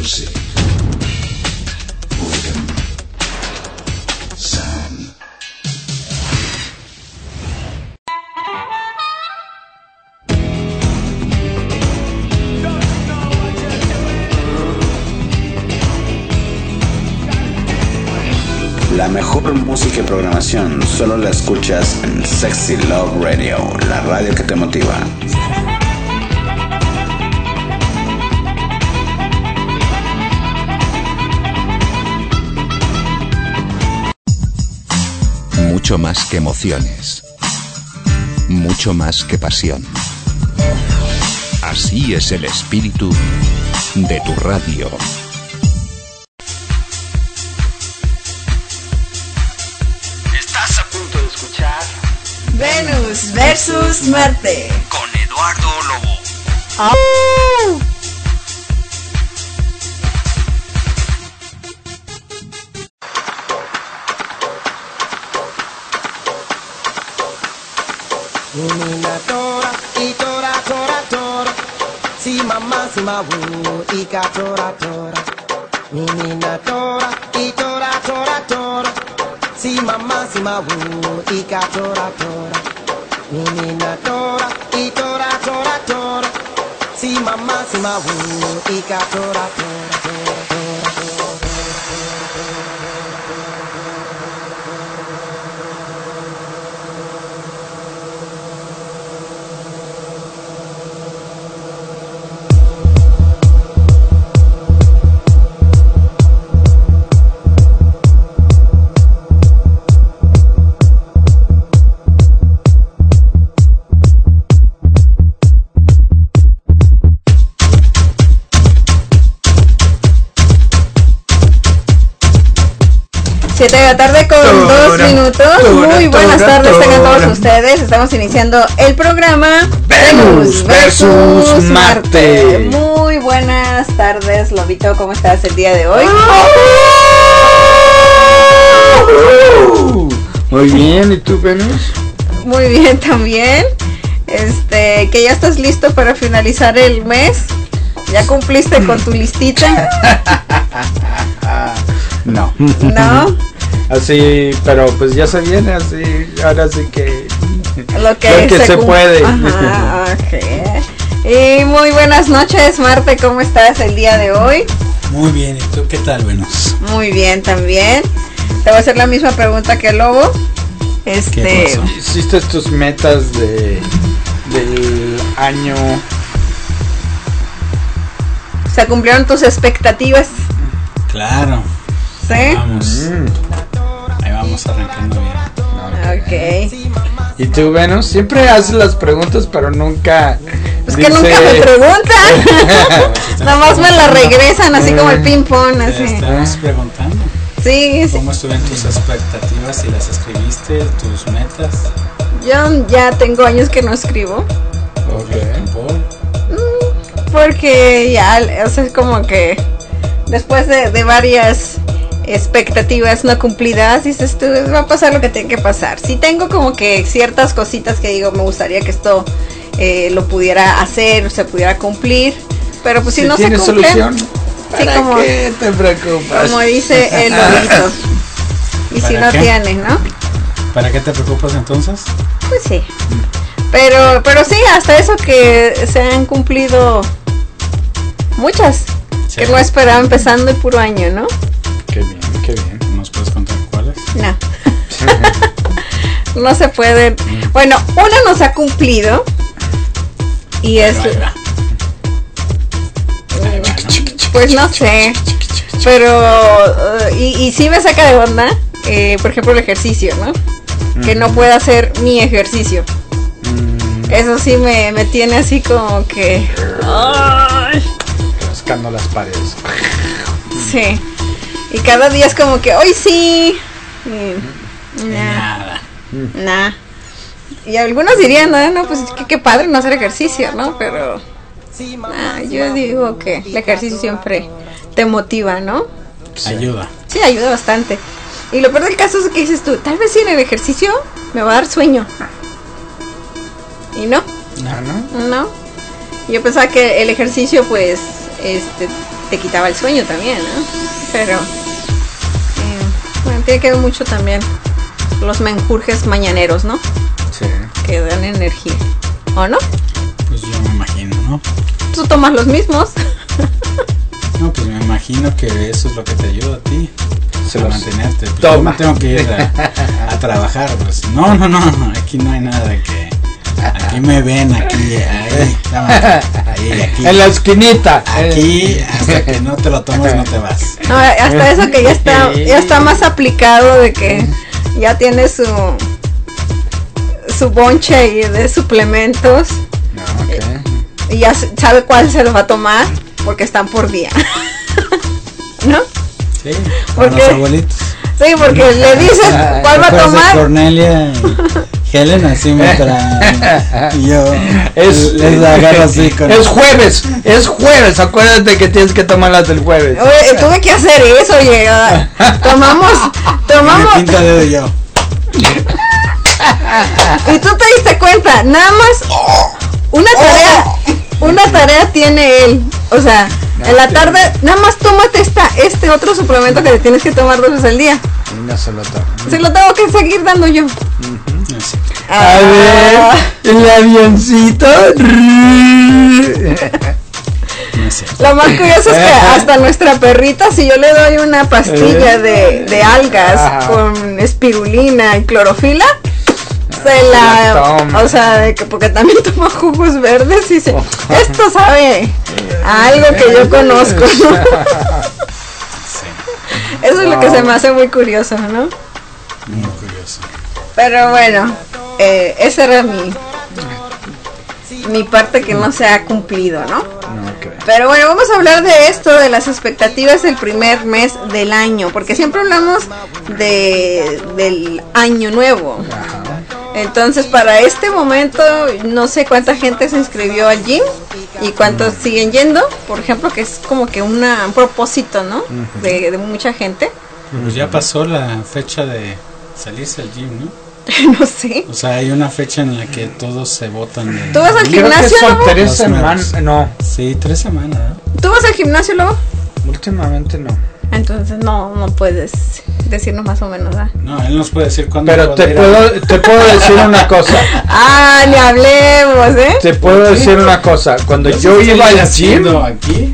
music, rhythm, sound. La mejor música y programación solo la escuchas en Sexy Love Radio, la radio que te motiva. Mucho más que emociones, mucho más que pasión. Así es el espíritu de tu radio. Estás a punto de escuchar Venus versus Marte con Eduardo Lobo. ¡Oh! Nina tora, y tora, tora, tora. Si mamá, si ma wu, y ka tora, tora. Nina tora, y tora, tora, tora. Si mamá, si ma wu, y ka tora, tora. Nina tora, y tora, tora, tora. Si mamá, si ma wu, y ka tora, tora, tora, tora, tora. Siete de la tarde con 2 minutos. Muy buenas tardes tengan todos ustedes. Estamos iniciando el programa Venus versus Marte. Muy buenas tardes, Lobito. ¿Cómo estás el día de hoy? Muy bien, ¿y tú, Venus? Muy bien también. Que ya estás listo para finalizar el mes. ¿Ya cumpliste con tu listita? No. ¿No? Así, pero pues ya se viene así, ahora sí que lo que se puede. Ajá, okay. Y muy buenas noches, Marte, ¿cómo estás el día de hoy? Muy bien, ¿y tú qué tal, Venus? Muy bien también. Te voy a hacer la misma pregunta que el Lobo. ¿Qué pasó? ¿Hiciste tus metas del año? ¿Se cumplieron tus expectativas? Claro. ¿Sí? Ahí vamos arrancando bien. Ok. ¿Y tú, Venus? Siempre haces las preguntas, pero nunca... Pues que nunca me preguntan. Nada más me la regresan así como el ping pong. Te estamos preguntando. Sí. ¿Cómo estuvieron tus expectativas? Si las escribiste, tus metas. Yo ya tengo años que no escribo. Porque ya, o sea, es como que después de varias expectativas no cumplidas, dices tú, va a pasar lo que tiene que pasar. Sí tengo como que ciertas cositas que digo, me gustaría que esto lo pudiera hacer, se pudiera cumplir, pero pues si no se cumple, solución, ¿para sí, como, qué te preocupas? como dice el Lobito. Y si no qué? tienes, ¿no? ¿Para qué te preocupas entonces? Pues sí. Pero sí, hasta eso que se han cumplido muchas. Sí. Que no esperaba empezando el puro año, ¿no? Qué bien, qué bien. ¿Nos puedes contar cuáles? No. No se pueden. Bueno, una nos ha cumplido. Y es... Pues no sé. Pero... y sí me saca de onda. Por ejemplo, el ejercicio, ¿no? Que no pueda hacer mi ejercicio. Eso sí me tiene así como que... ¡ay! Rascando las paredes. Sí. Y cada día es como que hoy sí. Nah. Y algunos dirían, no, pues qué padre no hacer ejercicio, ¿no? Pero yo digo que el ejercicio siempre te motiva, ¿no? Sí. Ayuda. Sí, ayuda bastante. Y lo peor del caso es que dices tú, tal vez si en el ejercicio me va a dar sueño. Y no. No. Yo pensaba que el ejercicio pues te quitaba el sueño también, ¿no? Pero bueno, tiene que ver mucho también los menjurjes mañaneros, ¿no? Sí. Que dan energía, ¿o no? Pues yo me imagino, ¿no? Tú tomas los mismos. No, pues me imagino que eso es lo que te ayuda a ti. Se a los mantenerte. Pues toma. yo tengo que ir a trabajar, pues. No, aquí no hay nada de que. Aquí me ven, aquí, ahí, aquí. En la esquinita. Aquí, hasta que no te lo tomas, no te vas. No, hasta eso que ya está más aplicado de que ya tiene su bonche ahí de suplementos. No, okay. Y ya sabe cuál se lo va a tomar porque están por día. ¿No? Sí, con los abuelitos. Sí, porque le dices cuál va a tomar. Cornelia y Helen así me traen. Y yo les agarro así con. Es jueves, acuérdate que tienes que tomar las del jueves. Oye, tuve que hacer eso, oye. Tomamos. Me pinta dedo yo. Y tú te diste cuenta, nada más una tarea tiene él. O sea, en la tarde, nada más tómate este otro suplemento que le tienes que tomar 2 veces al día. No se lo tomo. Se lo tengo que seguir dando yo. A ver, el avioncito. Lo más curioso es que hasta nuestra perrita, si yo le doy una pastilla de algas con espirulina y clorofila, se la toma. O sea, de que porque también toma jugos verdes y dice, esto sabe a algo que yo conozco, ¿no? Eso es lo que se me hace muy curioso, ¿no? Muy curioso. Pero bueno, esa era mi parte que no se ha cumplido, ¿no? Okay. Pero bueno, vamos a hablar de esto, de las expectativas del primer mes del año, porque siempre hablamos del año nuevo. Ajá. Entonces, para este momento, no sé cuánta gente se inscribió al gym y cuántos siguen yendo, por ejemplo, que es como que un propósito, ¿no? De mucha gente. Pues ya pasó la fecha de salirse al gym, ¿no? No sé. O sea, hay una fecha en la que todos se votan. ¿Tú vas al gimnasio, son Lobo? 3 semanas, no. Sí, 3 semanas, ¿no? ¿Tú vas al gimnasio, Lobo? Últimamente no. Entonces no puedes decirnos más o menos, ¿verdad? No, él nos puede decir cuándo. Pero te puedo decir una cosa. Ni hablemos, ¿eh? Te puedo decir una cosa. Cuando yo iba al gym, aquí,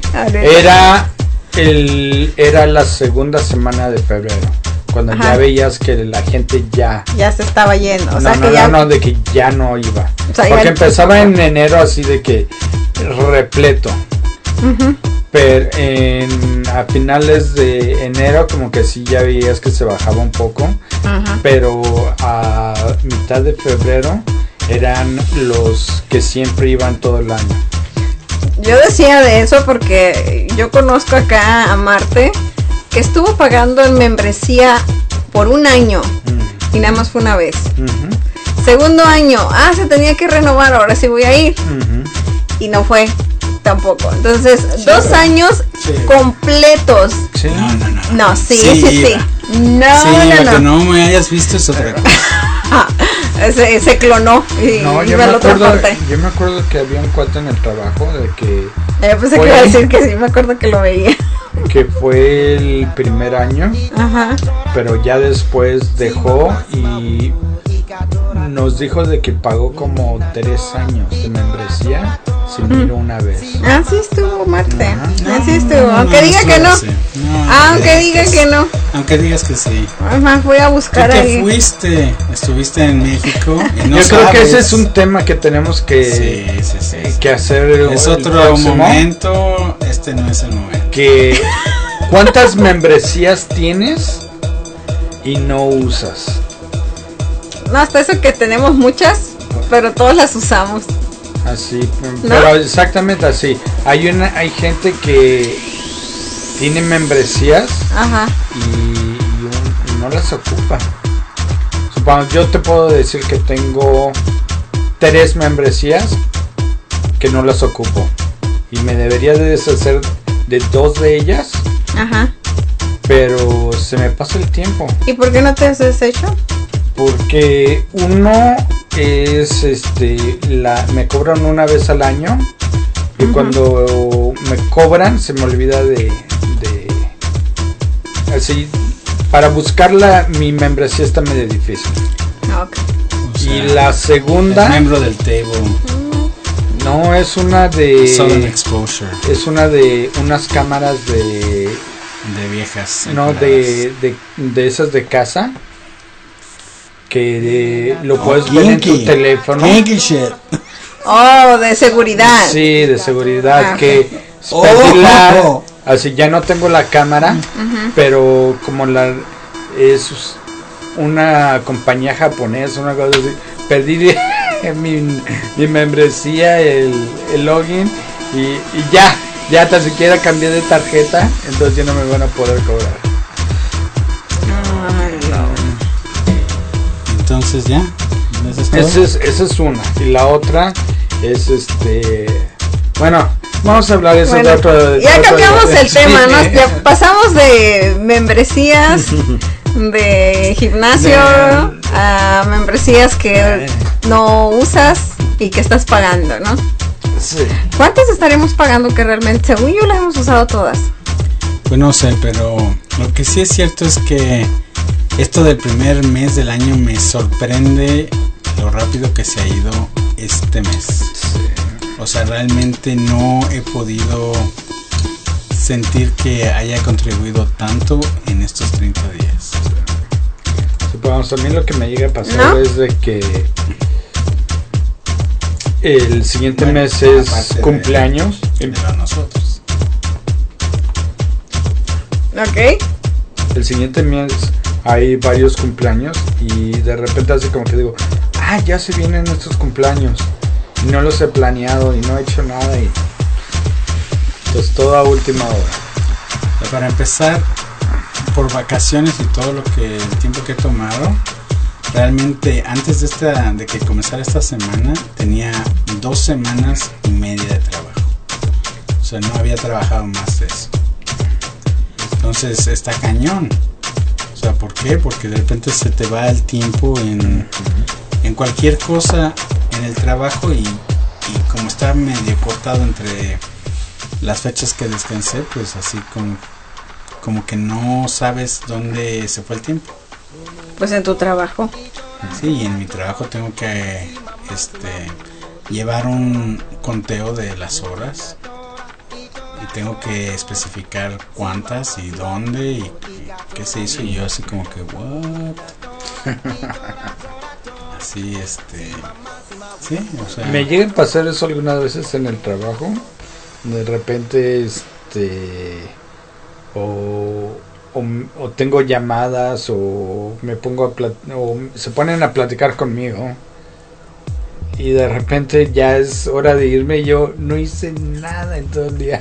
era la segunda semana de febrero. Cuando ya veías que la gente ya se estaba yendo, de que ya no iba. O sea, porque empezaba en enero así de que repleto. Pero a finales de enero como que sí ya veías que se bajaba un poco. Pero a mitad de febrero eran los que siempre iban todo el año. Yo decía de eso porque yo conozco acá a Marte, que estuvo pagando en membresía por 1 año y nada más fue una vez. Segundo año, se tenía que renovar, ahora sí voy a ir. Y no fue tampoco. Entonces, 2 años completos. ¿Sí? No, sí. No. Que no me hayas visto es otra cosa. Se clonó y yo me acuerdo que había un cuate en el trabajo de que pensé que iba a decir que sí, me acuerdo que lo veía. Que fue el primer año, pero ya después dejó y nos dijo de que pagó como 3 años de membresía sin ir una vez. Sí estuvo Marte. Así estuvo. Aunque diga que no. Aunque diga que no. Aunque digas que sí. Voy a buscar ahí. ¿Tú te fuiste? Estuviste en México. Y no yo creo que ese es un tema que tenemos que hacer. Es otro momento. Este no es el momento. Que ¿cuántas membresías tienes y no usas? No, hasta eso que tenemos muchas, pero todas las usamos. Así, pero exactamente así. Hay gente que tiene membresías y no las ocupa. Supongamos, yo te puedo decir que tengo 3 membresías que no las ocupo y me debería de deshacer de 2 de ellas. Pero se me pasa el tiempo. ¿Y por qué no te has deshecho? Porque uno es me cobran una vez al año y cuando me cobran, se me olvida de así, para buscarla, mi membresía está medio difícil. Okay. O sea, y la segunda, el miembro del table. No, es una de Southern Exposure. Es una de unas cámaras de viejas. No, de esas de casa. Que lo puedes ver en tu teléfono. Shit. Oh, de seguridad. Sí, de seguridad. Que pedirla, así ya no tengo la cámara, pero como es una compañía japonesa, una cosa así, pedí mi membresía, el login y ya tan siquiera cambié de tarjeta, entonces ya no me van a poder cobrar. Entonces ya, esa es una, y la otra es bueno, vamos a hablar de eso de otro. Ya cambiamos el tema, ¿no? Ya pasamos de membresías de gimnasio a membresías que no usas y que estás pagando, ¿no? Sí. ¿Cuántas estaremos pagando que realmente, según yo, las hemos usado todas? Pues no sé, pero lo que sí es cierto es que esto del primer mes del año me sorprende lo rápido que se ha ido este mes. Sí. O sea, realmente no he podido sentir que haya contribuido tanto en estos 30 días. Sí, pues a mí lo que me llega a pasar es de que el siguiente mes es cumpleaños. De nosotros. Ok. El siguiente mes hay varios cumpleaños y de repente así como que digo, ya se vienen estos cumpleaños y no los he planeado y no he hecho nada y entonces todo a última hora. Para empezar, por vacaciones y todo el tiempo que he tomado, realmente antes de que comenzara esta semana tenía 2 semanas y media de trabajo. O sea, no había trabajado más de eso. Entonces está cañón. O sea, ¿por qué? Porque de repente se te va el tiempo en cualquier cosa en el trabajo y como está medio cortado entre las fechas que descansé, pues así como que no sabes dónde se fue el tiempo. Pues en tu trabajo. Sí, en mi trabajo tengo que llevar un conteo de las horas y tengo que especificar cuántas y dónde y qué se hizo, y yo así como que what. Así sí, o sea, me llega a pasar eso algunas veces en el trabajo, de repente o tengo llamadas o me pongo o se ponen a platicar conmigo y de repente ya es hora de irme y yo no hice nada en todo el día.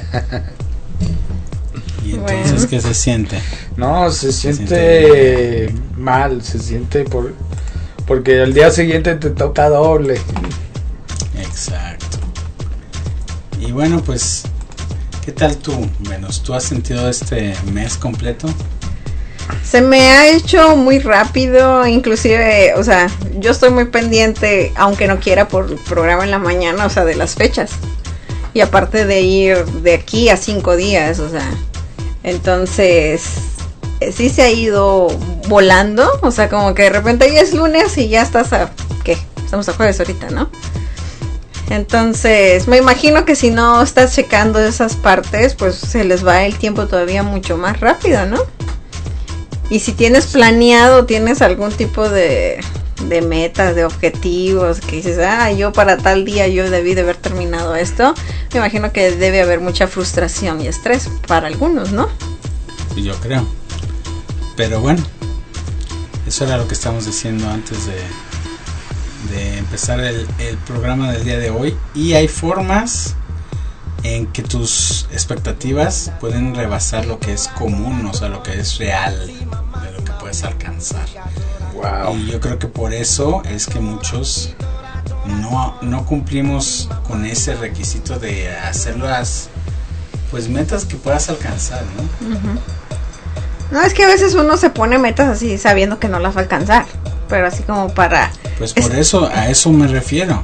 ¿Y entonces qué se siente? No, se siente mal, se siente porque al día siguiente te toca doble. Exacto. Y bueno, pues, ¿qué tal tú, Venus? ¿Tú has sentido este mes completo? Se me ha hecho muy rápido, inclusive, o sea, yo estoy muy pendiente, aunque no quiera, por el programa en la mañana, o sea, de las fechas. Y aparte de ir de aquí a 5 días, o sea, entonces sí se ha ido volando, o sea, como que de repente ya es lunes y ya estás estamos a jueves ahorita, ¿no? Entonces, me imagino que si no estás checando esas partes, pues se les va el tiempo todavía mucho más rápido, ¿no? Y si tienes planeado, tienes algún tipo de metas, de objetivos, que dices, yo para tal día yo debí de haber terminado esto, me imagino que debe haber mucha frustración y estrés para algunos, ¿no? Yo creo. Pero bueno, eso era lo que estábamos diciendo antes de empezar el programa del día de hoy. Y hay formas en que tus expectativas pueden rebasar lo que es común, o sea, lo que es real, de lo que puedes alcanzar. Wow. Y yo creo que por eso es que muchos no cumplimos con ese requisito de hacer las metas que puedas alcanzar, ¿no? Uh-huh. No, es que a veces uno se pone metas así sabiendo que no las va a alcanzar, pero así como para... Pues por eso, a eso me refiero.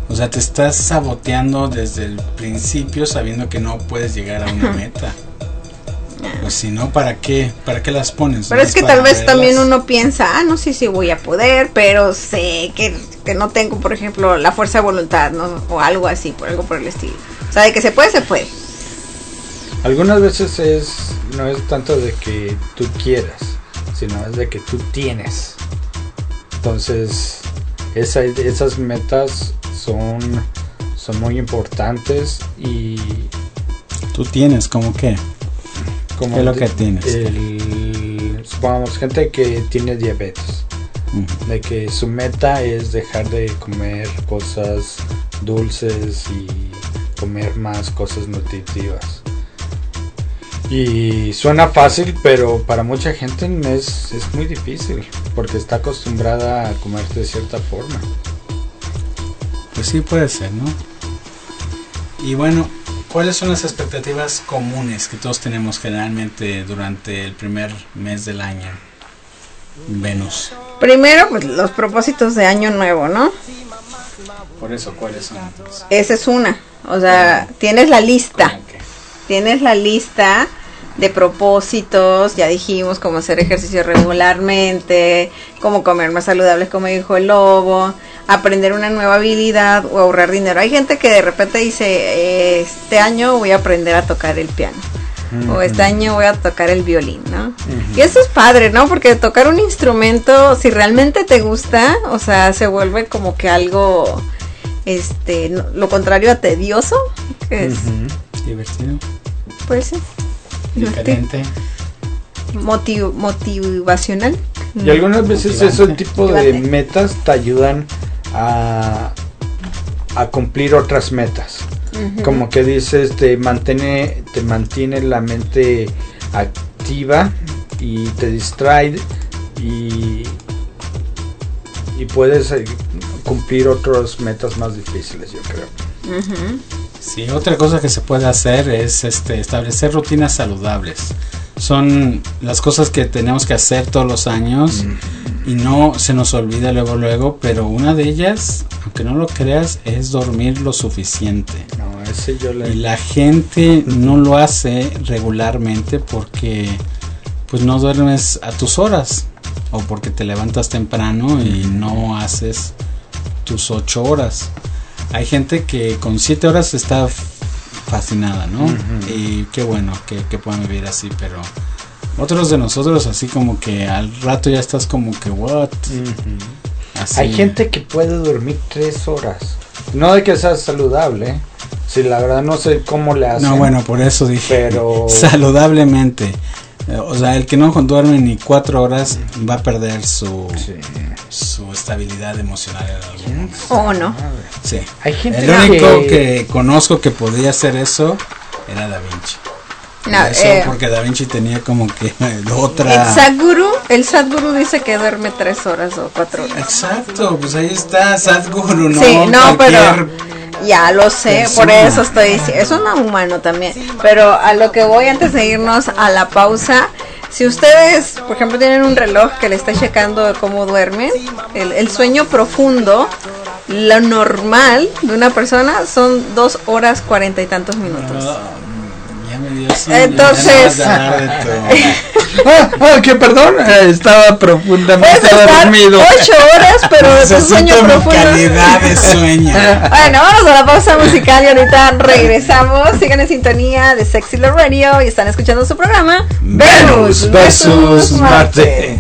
O sea, te estás saboteando desde el principio sabiendo que no puedes llegar a una meta. Pues si no, ¿para qué las pones? Pero es que tal vez también uno piensa, no sé si voy a poder, pero sé que no tengo, por ejemplo, la fuerza de voluntad, ¿no? O algo así, algo por el estilo. O sea, de que se puede, se puede. Algunas veces no es tanto de que tú quieras, sino es de que tú tienes. Entonces, esas metas son muy importantes y... ¿Tú tienes como qué? ¿Qué es lo que tienes? Supongamos gente que tiene diabetes, de que su meta es dejar de comer cosas dulces y comer más cosas nutritivas. Y suena fácil, pero para mucha gente es muy difícil, porque está acostumbrada a comer de cierta forma. Pues sí, puede ser, ¿no? Y bueno, ¿cuáles son las expectativas comunes que todos tenemos generalmente durante el primer mes del año? Venus. Primero, pues los propósitos de año nuevo, ¿no? Por eso, ¿cuáles son? Esa es una. O sea, tienes la lista. Okay. Tienes la lista de propósitos, ya dijimos, cómo hacer ejercicio regularmente, cómo comer más saludables, como dijo el lobo, aprender una nueva habilidad o ahorrar dinero. Hay gente que de repente dice, este año voy a aprender a tocar el piano, o este año voy a tocar el violín, ¿no? Y eso es padre, ¿no? Porque tocar un instrumento, si realmente te gusta, o sea, se vuelve como que algo, lo contrario a tedioso, que es divertido. Pues sí. Diferente. Motivacional. Y algunas veces ese tipo de metas te ayudan a cumplir otras metas. Como que dices, te mantiene la mente activa y te distrae y puedes cumplir otras metas más difíciles, yo creo. Sí, otra cosa que se puede hacer es establecer rutinas saludables. Son las cosas que tenemos que hacer todos los años y no se nos olvida luego, pero una de ellas, aunque no lo creas, es dormir lo suficiente. Y la gente no lo hace regularmente porque pues no duermes a tus horas o porque te levantas temprano y no haces tus 8 horas. Hay gente que con 7 horas está fascinada, ¿no? Y qué bueno que puedan vivir así, pero otros de nosotros así como que al rato ya estás como que what. Así. Hay gente que puede dormir 3 horas. No de que sea saludable, si la verdad no sé cómo le hacen. No, bueno, por eso dije, pero saludablemente. O sea, el que no duerme ni 4 horas va a perder su estabilidad emocional en algún momento. ¿O no? Sí. Hay gente el único que conozco que podía hacer eso era Da Vinci. Porque Da Vinci tenía como que otra... El Sadhguru dice que duerme 3 horas o 4 horas. Exacto, pues ahí está Sadhguru, ¿no? Sí, no, pero... Ya lo sé, por eso estoy diciendo, es un humano también, pero a lo que voy antes de irnos a la pausa, si ustedes, por ejemplo, tienen un reloj que le está checando cómo duermen, el sueño profundo, lo normal de una persona son 2 horas 40 y tantos minutos. Entonces, que perdón, estaba profundamente dormido. 8 horas, pero es un sueño profundo. Calidad de sueño. Bueno, vamos a la pausa musical y ahorita regresamos. Sigan en sintonía de Sexy Love Radio y están escuchando su programa Venus versus Marte.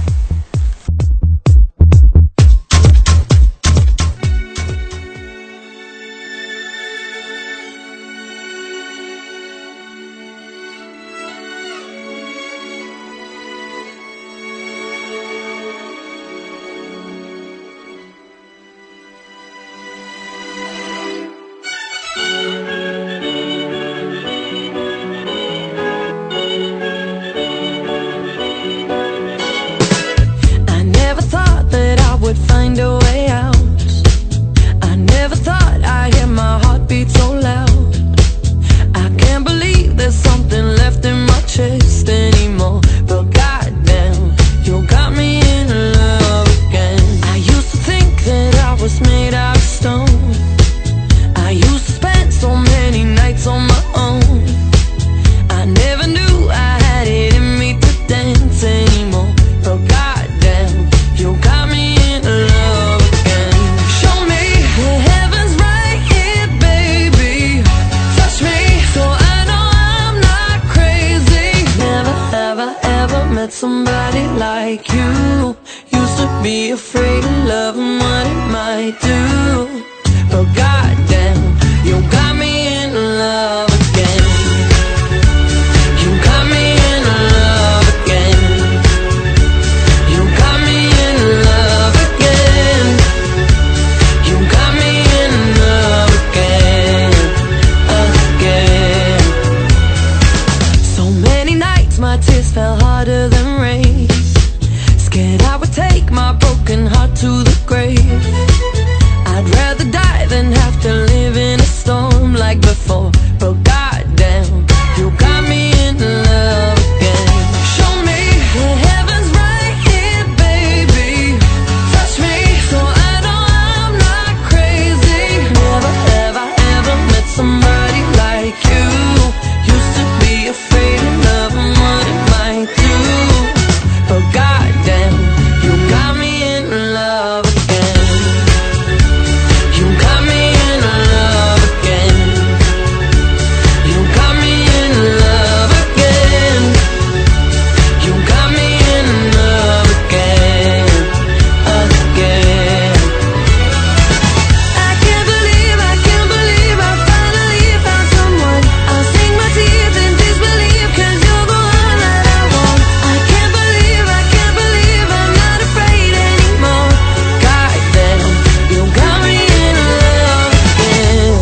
met somebody like you. Used to be afraid of love and what it might do. But goddamn, you got me in love again. You got me in love again. You got me in love again. You got me in love again, again. So many nights my tears fell harder than rain. Scared I would take my broken heart to the grave. I'd rather die than have to live in a storm like before. But goddamn, you got me in love again. Show me the heavens right here, baby. Touch me so I know I'm not crazy. Never have I ever met somebody like you. Used to be afraid of love and what it might do. But goddamn, you got me in love again. You got me in love again. You got me in love again. You got me in love again, again. I can't believe I finally found someone. I'll sink my teeth in disbelief, 'cause you're the one that I want. I can't believe I'm not afraid anymore. Goddamn, you got me in love again.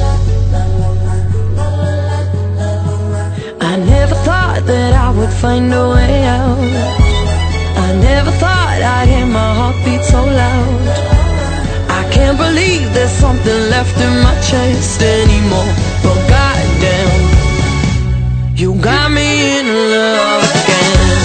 I never thought that I would find a way out. I never thought I'd hear my heartbeat so loud. I can't believe there's something left in my chest anymore. But goddamn, you got me in love again.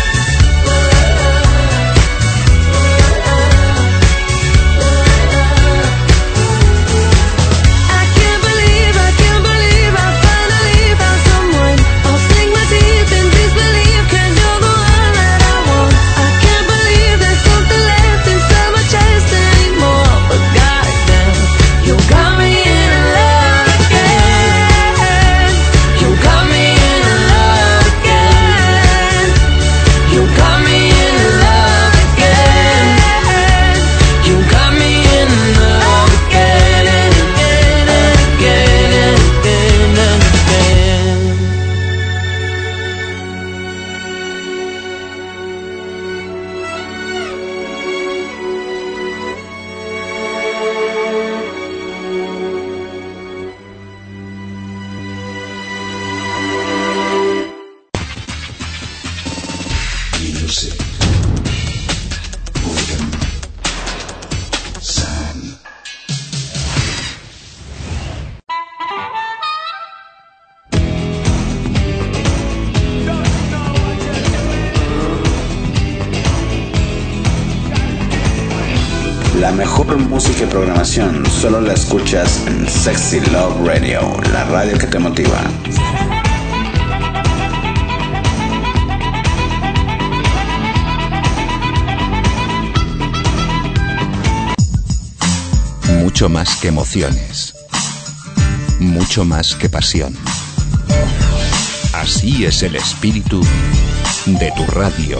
I can't believe I finally found someone. I'll sink my teeth in disbelief, 'cause you're the one that I want. I can't believe there's something left inside my chest anymore. But goddamn, you got me in love again. You got me in love again. You got me in love again. You got me in love again and again and again and again and again. Music. Boredom. Sound. La mejor música y programación solo la escuchas en Sexy Love Radio, la radio que te motiva. Mucho más que emociones. Mucho más que pasión. Así es el espíritu de tu radio.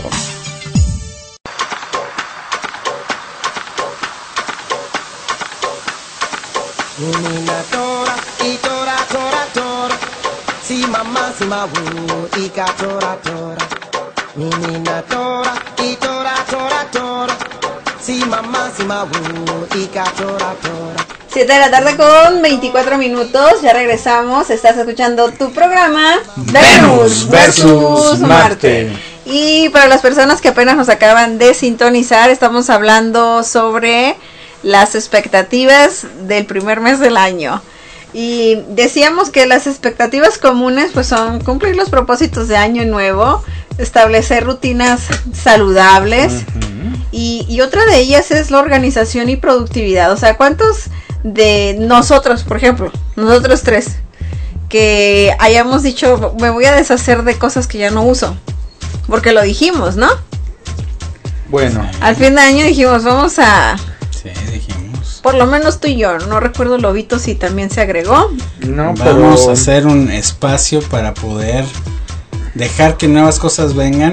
Nina tora, y tora, tora, tora. Si mamá, si ma wu, y ka tora, tora. Nina tora, y tora, tora, tora. Si mamá, si ma wu, y ka tora, tora. 7 de la tarde con 24 minutos, ya regresamos, estás escuchando tu programa Venus versus Marte. Y para las personas que apenas nos acaban de sintonizar, estamos hablando sobre las expectativas del primer mes del año. Y decíamos que las expectativas comunes pues son cumplir los propósitos de año nuevo, establecer rutinas saludables, y otra de ellas es la organización y productividad. O sea, ¿cuántos de nosotros, por ejemplo, nosotros tres, que hayamos dicho me voy a deshacer de cosas que ya no uso? Porque lo dijimos, ¿no? Bueno, al fin de año dijimos vamos a... Sí, dijimos. Por lo menos tú y yo, no recuerdo Lobito si también se agregó. No, vamos a hacer un espacio para poder dejar que nuevas cosas vengan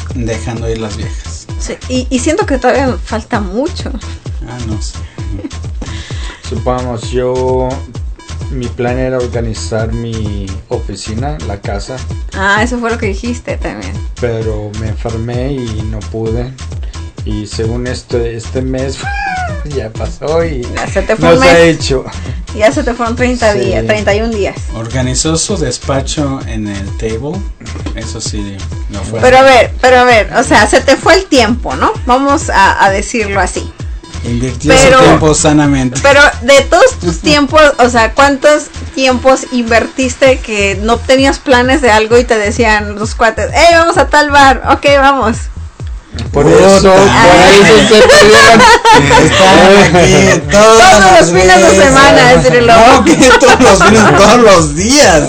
dejando ir las viejas. Sí, y siento que todavía falta mucho. No sé. Supongamos, mi plan era organizar mi oficina, la casa. Eso fue lo que dijiste también. Pero me enfermé y no pude. Y según este mes ya pasó y ya se te fue no se ha hecho. Ya se te fueron 31 días. Organizó su despacho en el table. Eso sí, no fue. Pero a ver, o sea, se te fue el tiempo, ¿no? Vamos a decirlo así. Invirtió su tiempo sanamente. Pero de todos tus tiempos, o sea, ¿cuántos tiempos invertiste que no tenías planes de algo y te decían los cuates, vamos a tal bar, ok, vamos? Por eso se perdieron. Están aquí todos los fines de semana, no, que todos los días.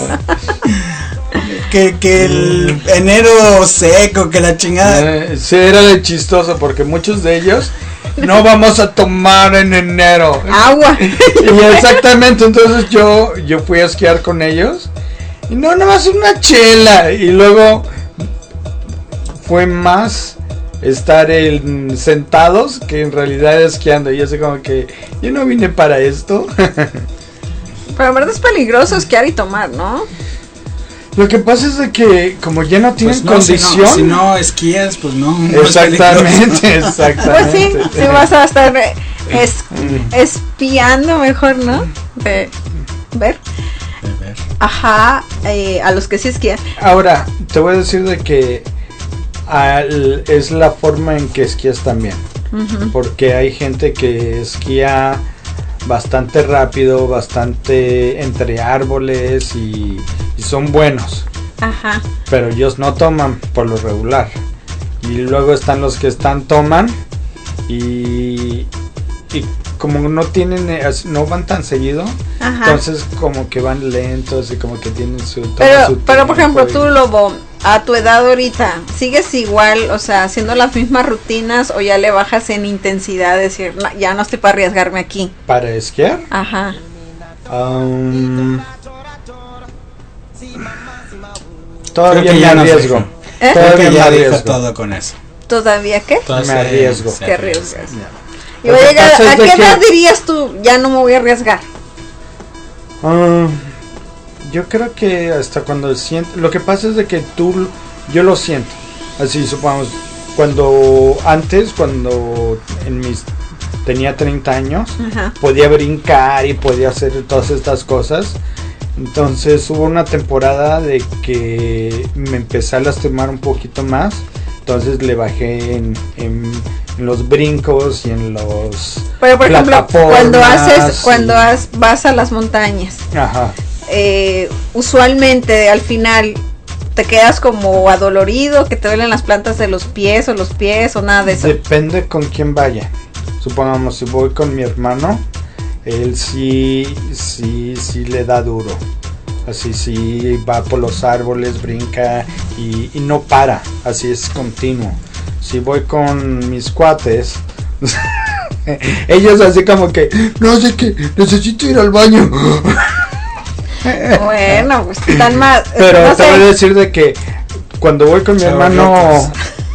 Que el enero seco, que la chingada. Sí, era de chistoso porque muchos de ellos no vamos a tomar en enero agua. Y exactamente, entonces yo fui a esquiar con ellos y no, nada más una chela. Y luego fue más estar sentados que en realidad esquiando. Y yo sé como que yo no vine para esto. Pero en verdad es peligroso esquiar y tomar, ¿no? Lo que pasa es de que como ya no tienen condición, si no esquías, pues no. Exactamente. Pues sí vas a estar espiando mejor, ¿no? De ver. Ajá, a los que sí esquían. Ahora, te voy a decir de que es la forma en que esquías también. Uh-huh. Porque hay gente que esquía bastante rápido, bastante entre árboles y son buenos. Ajá. Pero ellos no toman por lo regular. Y luego están los que toman y como no van tan seguido. Ajá. Entonces como que van lentos y como que tienen su pero por ejemplo tú, Lobo, a tu edad ahorita, ¿sigues igual, o sea, haciendo las mismas rutinas o ya le bajas en intensidad, decir, no, ya no estoy para arriesgarme aquí? ¿Para esquiar? Ajá. Todavía me arriesgo. Todavía ya arriesgo todo con eso. ¿Todavía qué? Me arriesgo. ¿Te arriesgas? Y voy a llegar, ¿a qué edad dirías tú, ya no me voy a arriesgar? Yo creo que hasta cuando siento. Lo que pasa es de que yo lo siento. Así supongamos, cuando tenía 30 años, ajá, podía brincar y podía hacer todas estas cosas. Entonces hubo una temporada de que me empecé a lastimar un poquito más. Entonces le bajé en los brincos y en los. Pero por ejemplo, cuando vas a las montañas. Ajá. Usualmente al final te quedas como adolorido, que te duelen las plantas de los pies o nada de eso. Depende con quién vaya. Supongamos, si voy con mi hermano, él sí le da duro. Así sí va por los árboles, brinca y no para, así es continuo. Si voy con mis cuates, ellos así como que, no sé qué, necesito ir al baño. Bueno, pues están más. Pero no te voy a decir de que cuando voy con mi hermano,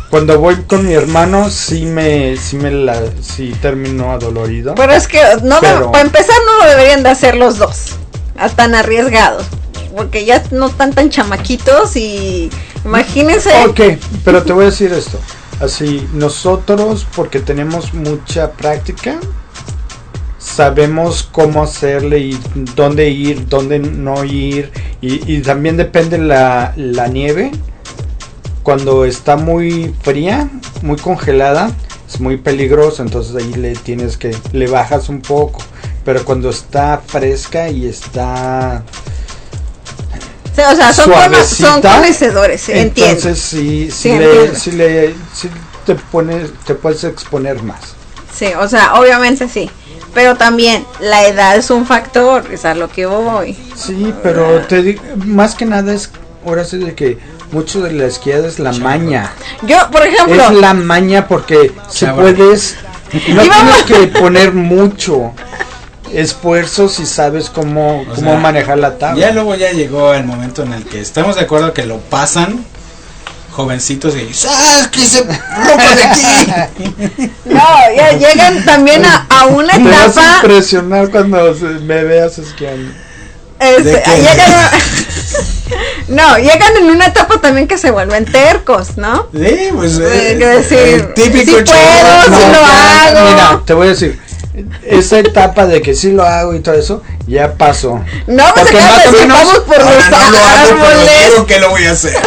sí termino adolorido. Pero es que para empezar no lo deberían de hacer los dos, tan arriesgados, porque ya no están tan chamaquitos y imagínense. Ok, pero te voy a decir esto. Así, nosotros, porque tenemos mucha práctica, sabemos cómo hacerle y dónde no ir, y también depende la nieve. Cuando está muy fría, muy congelada, es muy peligroso, entonces ahí le bajas un poco. Pero cuando está fresca y está o sea, son conocedores, entiendo. Entonces sí te puedes exponer más. Sí, o sea, obviamente sí. Pero también la edad es un factor, es a lo que voy. Sí, pero te digo, más que nada es, ahora sí de que mucho de la esquiada es la maña. Yo, por ejemplo, es la maña porque si puedes, no tienes que poner mucho esfuerzo si sabes cómo manejar la tabla. Ya luego ya llegó el momento en el que estamos de acuerdo que lo pasan jovencitos y que se rompa de aquí. No, ya llegan también a una etapa. Me vas a impresionar cuando me veas esquiando. Llegan en una etapa también que se vuelven tercos, ¿no? Sí, pues decir, típico si puedo, si lo hago. Mira, te voy a decir, esa etapa de que sí lo hago y todo eso ya pasó. No, pues porque más o menos vamos por los árboles. ¿Qué lo voy a hacer?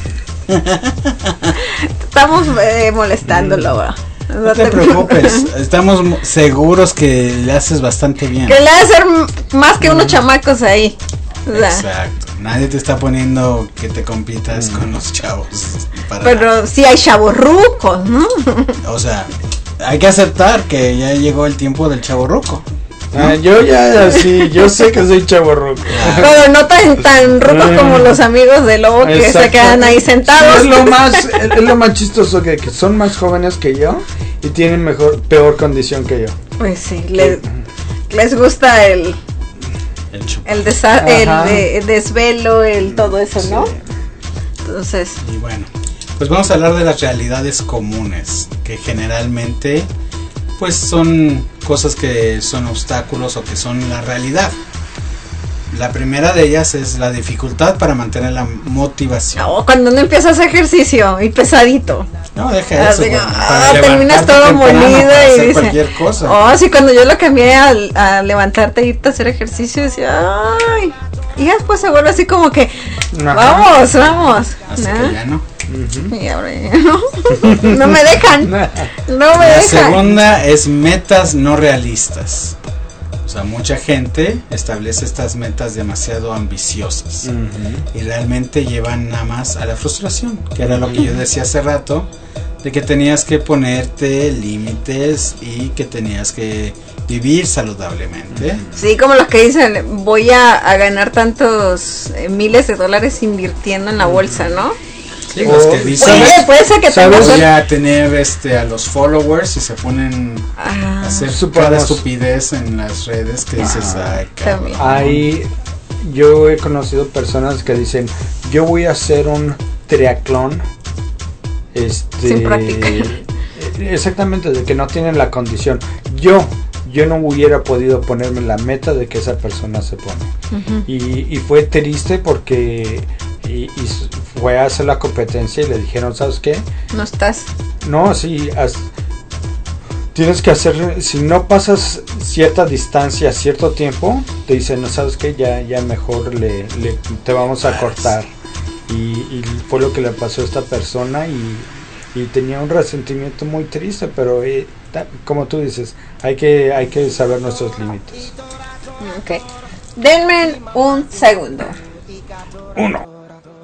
Estamos molestándolo. No te preocupes, estamos seguros que le haces bastante bien. Que le hacer más que unos chamacos ahí. Exacto, nadie te está poniendo que te compitas con los chavos. Pero sí hay chavos rucos, ¿no? O sea, hay que aceptar que ya llegó el tiempo del chavo ruco, ¿no? Yo sé que soy chavo ruco. Pero no tan rucos como los amigos de Lobo que se quedan ahí sentados. Sí, es lo más chistoso que son más jóvenes que yo y tienen peor condición que yo. Pues sí, les gusta el desvelo, todo eso, ¿no? Sí. Entonces. Y bueno, pues vamos a hablar de las realidades comunes, que generalmente pues son cosas que son obstáculos o que son la realidad. La primera de ellas es la dificultad para mantener la motivación. Cuando uno empieza a hacer ejercicio y pesadito. No, deja eso. Terminas todo molido y dices cualquier cosa. Sí, cuando yo lo cambié a levantarte y irte a hacer ejercicio, decía, ay. Y después se vuelve así como que, vamos. Hasta que ya no. Y ahora ya no me dejan. La segunda es metas no realistas. O sea, mucha gente establece estas metas demasiado ambiciosas y realmente llevan nada más a la frustración, que era lo que yo decía hace rato, de que tenías que ponerte límites y que tenías que vivir saludablemente. Sí, como los que dicen, voy a ganar tantos miles de dólares invirtiendo en la bolsa, ¿no? Sí, los que dicen, puede ser que voy a tener a los followers y se ponen a hacer cada estupidez en las redes que dices, ay, cabrón. Ahí yo he conocido personas que dicen, yo voy a hacer un triatlón sin practicar. Exactamente, de que no tienen la condición. Yo no hubiera podido ponerme la meta de que esa persona se pone. Y fue triste porque y fue a hacer la competencia y le dijeron, ¿sabes qué? No estás. No, sí, tienes que hacer, si no pasas cierta distancia, cierto tiempo, te dicen, no, ¿sabes qué? Ya mejor te vamos a cortar. Y fue lo que le pasó a esta persona y tenía un resentimiento muy triste, pero como tú dices, hay que saber nuestros límites. Ok, denme un segundo. 1.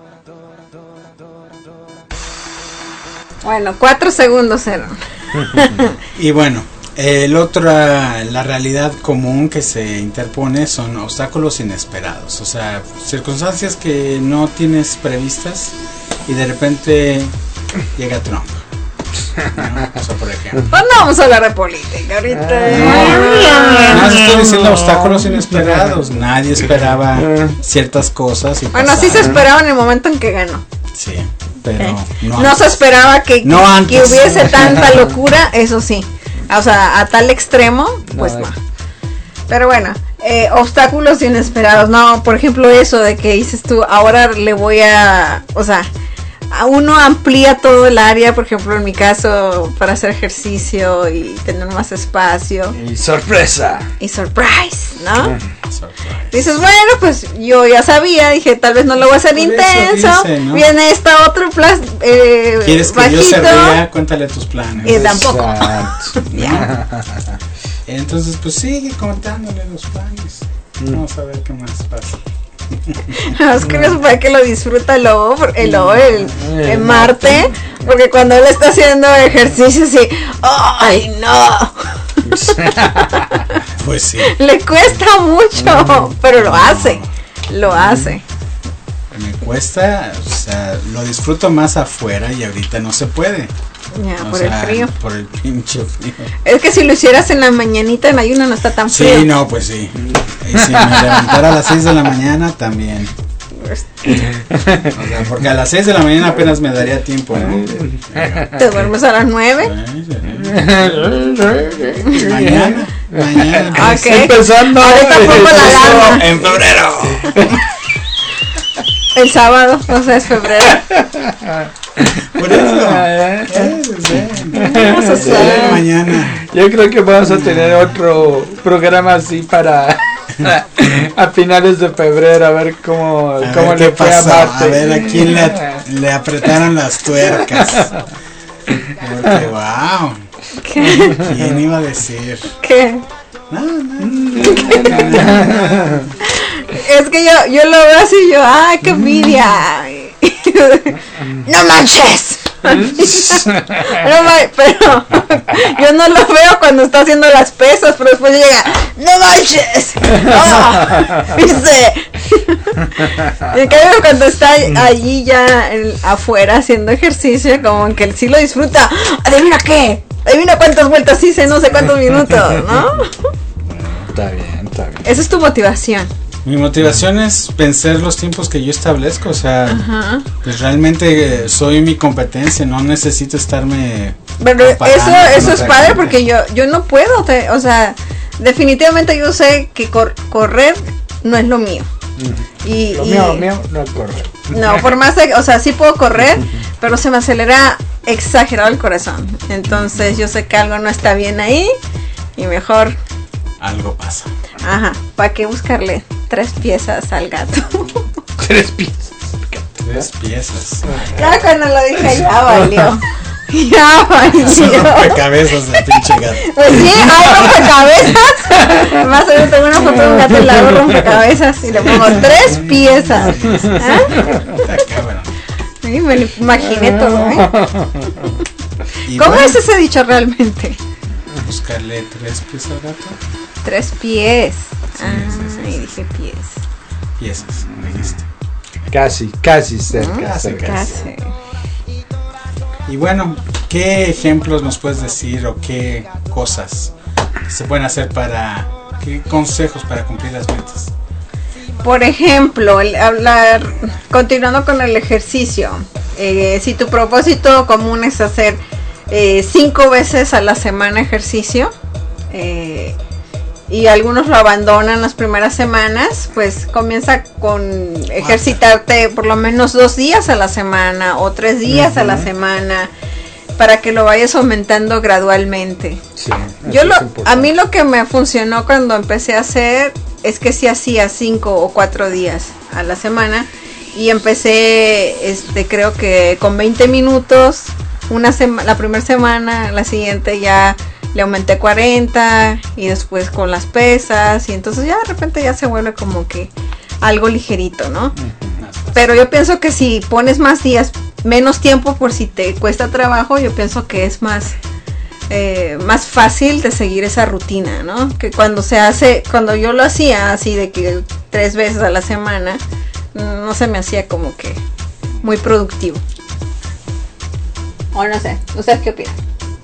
Bueno, 4 segundos eran. Y bueno, la realidad común que se interpone son obstáculos inesperados, o sea, circunstancias que no tienes previstas y de repente llega Trump, ¿no? O sea, por ejemplo. Pues no vamos a hablar de política ahorita. No, estoy diciendo obstáculos inesperados. Nadie esperaba ciertas cosas. Bueno, sí se esperaba en el momento en que ganó. Sí, pero no se esperaba que hubiese tanta locura, eso sí. O sea, a tal extremo, pues no. Pero bueno, obstáculos inesperados. No, por ejemplo, eso de que dices tú, ahora le voy a uno amplía todo el área, por ejemplo, en mi caso, para hacer ejercicio y tener más espacio. Y sorpresa. Y surprise, ¿no? Dices, bueno, pues yo ya sabía, dije, tal vez no lo voy a hacer por intenso. Dice, ¿no? Viene esta otro ¿quieres que bajito, yo se ría? Cuéntale tus planes. Y tampoco. Entonces, pues sigue contándole los planes. Vamos a ver qué más pasa. Es curioso para que lo disfruta el lobo en Marte, porque cuando él está haciendo ejercicio así, ¡ay no! Pues sí. Le cuesta mucho, pero lo hace. Me cuesta, o sea, lo disfruto más afuera y ahorita no se puede. Ya, por el frío. Por el pinche frío. Es que si lo hicieras en la mañanita en ayuno no está tan frío. Sí, no, pues sí. Y si me levantara a las 6 de la mañana también. O sea, porque a las 6 de la mañana apenas me daría tiempo, ¿no? ¿Te duermes a las 9? Mañana. Okay. Empezando. Ahorita pongo la alarma. En febrero. El sábado, o sea, es febrero. Por eso. Vamos a hacer mañana. Yo creo que vamos a tener otro programa así para a finales de febrero, a ver cómo le fue a Marte. A ver a quién le apretaron las tuercas. Porque, wow. ¿Qué? ¿Quién iba a decir? ¿Qué? No. Es que yo lo veo así, qué envidia. No manches. Pero yo no lo veo cuando está haciendo las pesas, pero después llega, no manches. ¿Viste? En cambio, cuando está allí ya afuera haciendo ejercicio, como que sí lo disfruta. Adivina qué, adivina cuántas vueltas hice, no sé cuántos minutos, ¿no? Está bien. Esa es tu motivación. Mi motivación es vencer los tiempos que yo establezco, o sea, pues realmente soy mi competencia, no necesito estarme. Pero eso es padre porque yo no puedo, o sea, definitivamente yo sé que correr no es lo mío. Lo mío no es correr. No, por más o sea, sí puedo correr, pero se me acelera exagerado el corazón. Entonces yo sé que algo no está bien ahí y mejor algo pasa. Ajá, ¿para qué buscarle 3 piezas al gato? 3 piezas. 3 piezas. Ya cuando lo dije ya valió. Ya valió. Son rompecabezas del pinche gato. Pues sí, hay rompecabezas. Más o menos tengo una foto de un gato al lado rompecabezas y le pongo 3 piezas. Sí, me lo imaginé todo, ¿eh? ¿Cómo es ese dicho realmente? Buscarle 3 pies al gato. 3 pies. Sí. Dije pies. Piezas, me dijiste. Casi cerca. Casi. Y bueno, ¿qué ejemplos nos puedes decir o qué cosas se pueden hacer qué consejos para cumplir las metas? Por ejemplo, continuando con el ejercicio, si tu propósito común es hacer 5 veces a la semana ejercicio, y algunos lo abandonan las primeras semanas, pues comienza con ejercitarte por lo menos 2 días a la semana o 3 días a la semana para que lo vayas aumentando gradualmente. Sí, a mí lo que me funcionó cuando empecé a hacer es que sí hacía 5 o 4 días a la semana y empecé creo que con 20 minutos la primera semana, la siguiente ya le aumenté 40 y después con las pesas y entonces ya de repente ya se vuelve como que algo ligerito, ¿no? Pero yo pienso que si pones más días, menos tiempo por si te cuesta trabajo, yo pienso que es más fácil de seguir esa rutina, ¿no? Que cuando yo lo hacía así de que 3 veces a la semana, no se me hacía como que muy productivo. O no sé, ¿ustedes qué opinan?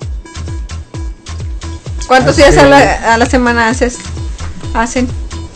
¿Cuántos días a la semana hacen?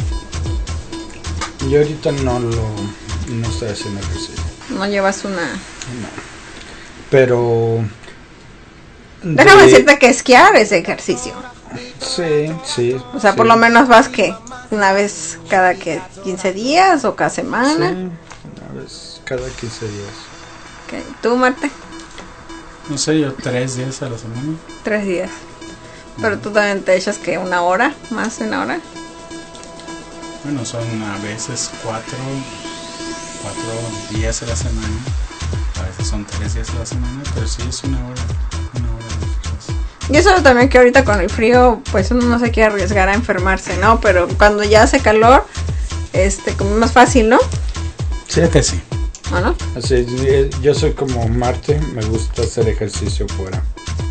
Yo ahorita no estoy haciendo ejercicio. No llevas una. No. Pero. Déjame decirte que esquiar es ejercicio. Sí. O sea, por lo menos vas una vez cada 15 días o cada semana. Sí, una vez cada 15 días. Okay. ¿Tú, Marte? No sé, yo 3 días a la semana. 3 días. Pero tú también te echas que 1 hora, más de 1 hora. Bueno, son a veces 4 días a la semana. A veces son 3 días a la semana, pero sí es 1 hora. 1 hora de y eso también que ahorita con el frío, pues uno no se quiere arriesgar a enfermarse, ¿no? Pero cuando ya hace calor, como más fácil, ¿no? Sí, que sí. ¿O no? Así, yo soy como Marte, me gusta hacer ejercicio fuera.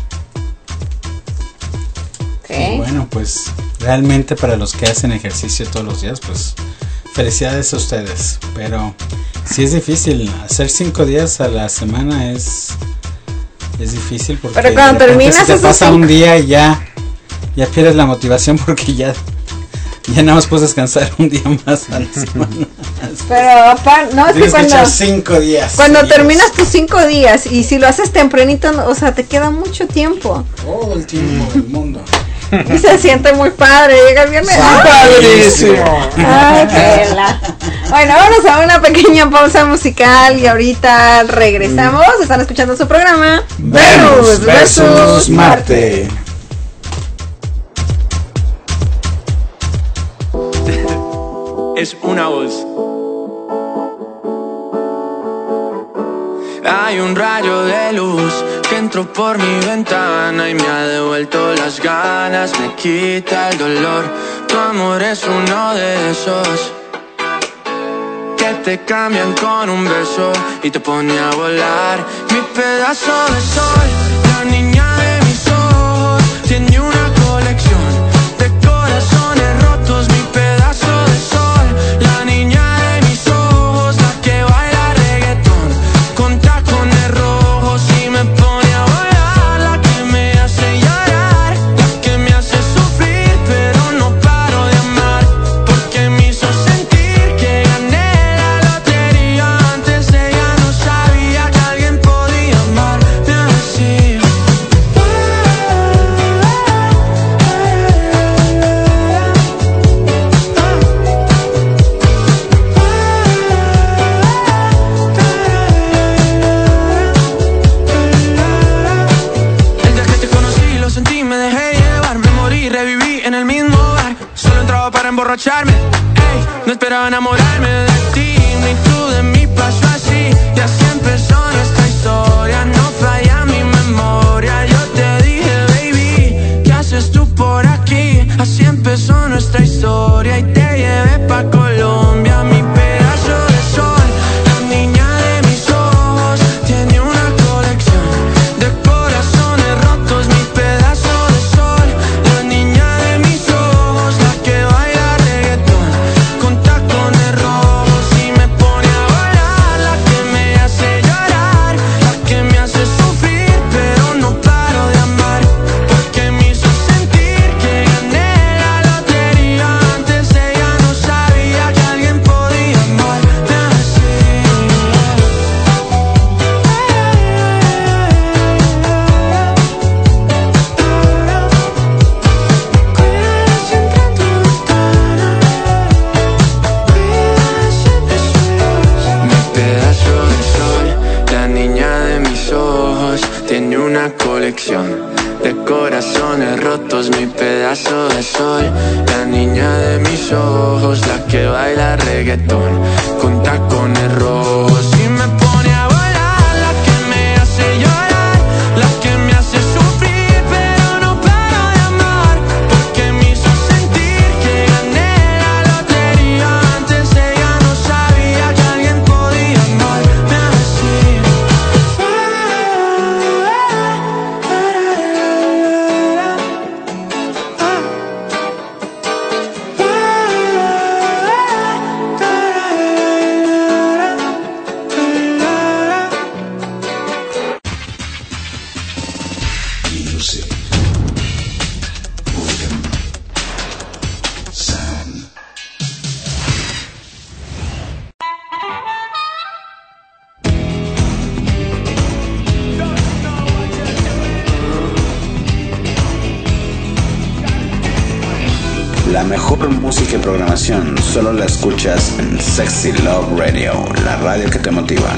Y bueno, pues realmente para los que hacen ejercicio todos los días, pues felicidades a ustedes. Pero sí es difícil, hacer 5 días a la semana es difícil porque pero cuando terminas si te pasa un día y ya pierdes la motivación porque ya Ya nada más puedes descansar un día más a la semana. Pero no, es que cuando 5 días. Cuando terminas tus 5 días y si lo haces tempranito, o sea, te queda mucho tiempo. Todo el tiempo del mundo. Y se siente muy padre, llega el viernes. ¡Padrísimo! Ay, pela. Bueno, vamos a una pequeña pausa musical y ahorita regresamos. Están escuchando su programa Venus versus Marte. Es una voz. Hay un rayo de luz que entró por mi ventana y me ha devuelto las ganas, me quita el dolor. Tu amor es uno de esos que te cambian con un beso y te pone a volar. Mi pedazo de sol, la niña de mis ojos, tiene una colección de corazones rotos. Mi pedazo de sol, la niña de mis ojos, la que baila reggaetón con tacones rojos y me pone a volar. La que me hace llorar, la que me hace sufrir, pero no paro de amar, porque me hizo sentir que gané la lotería. Antes ella no sabía que alguien podía amarme así. El día que te conocí lo sentí, me dejé llevar, me morí, reviví en el mismo bar. Solo entraba para emborracharme, ey, no esperaba enamorarme de ti, ni tú de mí, pasó así. Y así empezó nuestra historia, no falla mi memoria. Yo te dije, baby, ¿qué haces tú por aquí? Así empezó nuestra historia y te llevé pa' Colombia. Mi pedazo de sol, la niña de mis ojos, tiene una colección de corazones rotos. Mi pedazo de sol, la niña de mis ojos, la que baila reggaetón con tacones rojos y me pone a volar. La que me hace llorar, la que me hace sufrir, pero no paro de amar, porque me hizo sentir que gané la lotería. Antes ella no sabía que alguien podía amarme así. Mi pedazo de sol, la niña de mis ojos, tiene una colección de corazones rotos. Mi pedazo de sol, la niña de mis ojos, la que baila reggaetón con tacones rojos y me pone a volar. La que me hace llorar, la que me hace sufrir, pero no paro de amar, porque me hizo sentir que gané la lotería. Antes ella no sabía que alguien podía amarme así. Music. Rhythm. Sound. La mejor música y programación solo la escuchas en Sexy Love Radio, la radio que te motiva.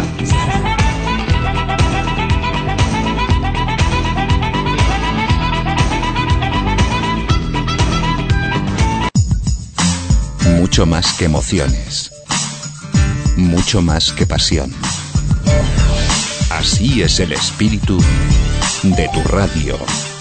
Mucho más que emociones. Mucho más que pasión. Así es el espíritu de tu radio.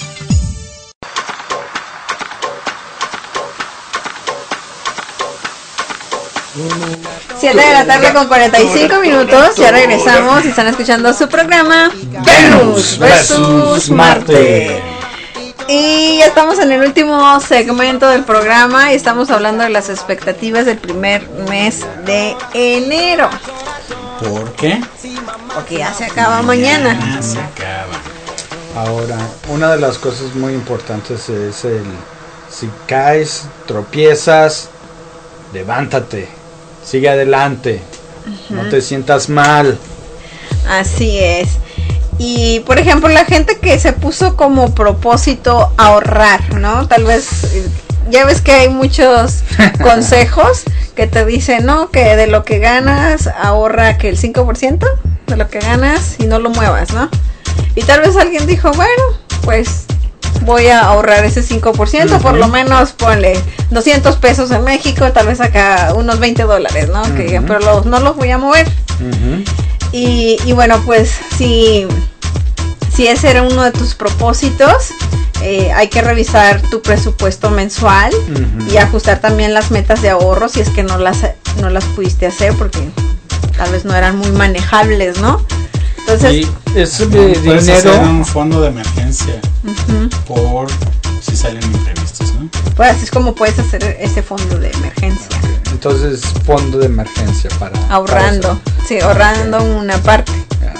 Siete de la tarde con 45 minutos. Ya regresamos y están escuchando su programa Venus versus Marte. Y ya estamos en el último segmento del programa y estamos hablando de las expectativas del primer mes de enero. ¿Por qué? Porque ya se acaba mañana. Se acaba. Ahora, una de las cosas muy importantes es Si caes, tropiezas, levántate, sigue adelante, no te sientas mal. Así es. Y por ejemplo, la gente que se puso como propósito ahorrar, ¿no? Tal vez, ya ves que hay muchos consejos que te dicen, ¿no? Que de lo que ganas, ahorra que el 5% de lo que ganas y no lo muevas, ¿no? Y tal vez alguien dijo, bueno, pues voy a ahorrar ese 5%, por lo menos ponle 200 pesos en México, tal vez acá unos $20, ¿no? Que, pero no los voy a mover. Y bueno, pues si ese era uno de tus propósitos, hay que revisar tu presupuesto mensual y ajustar también las metas de ahorro si es que no las pudiste hacer porque tal vez no eran muy manejables, ¿no? Entonces, y ese dinero, hacer un fondo de emergencia por si salen imprevistos, ¿no? Pues así es como puedes hacer ese fondo de emergencia. Entonces, fondo de emergencia para ahorrando, sí, ahorrando una parte.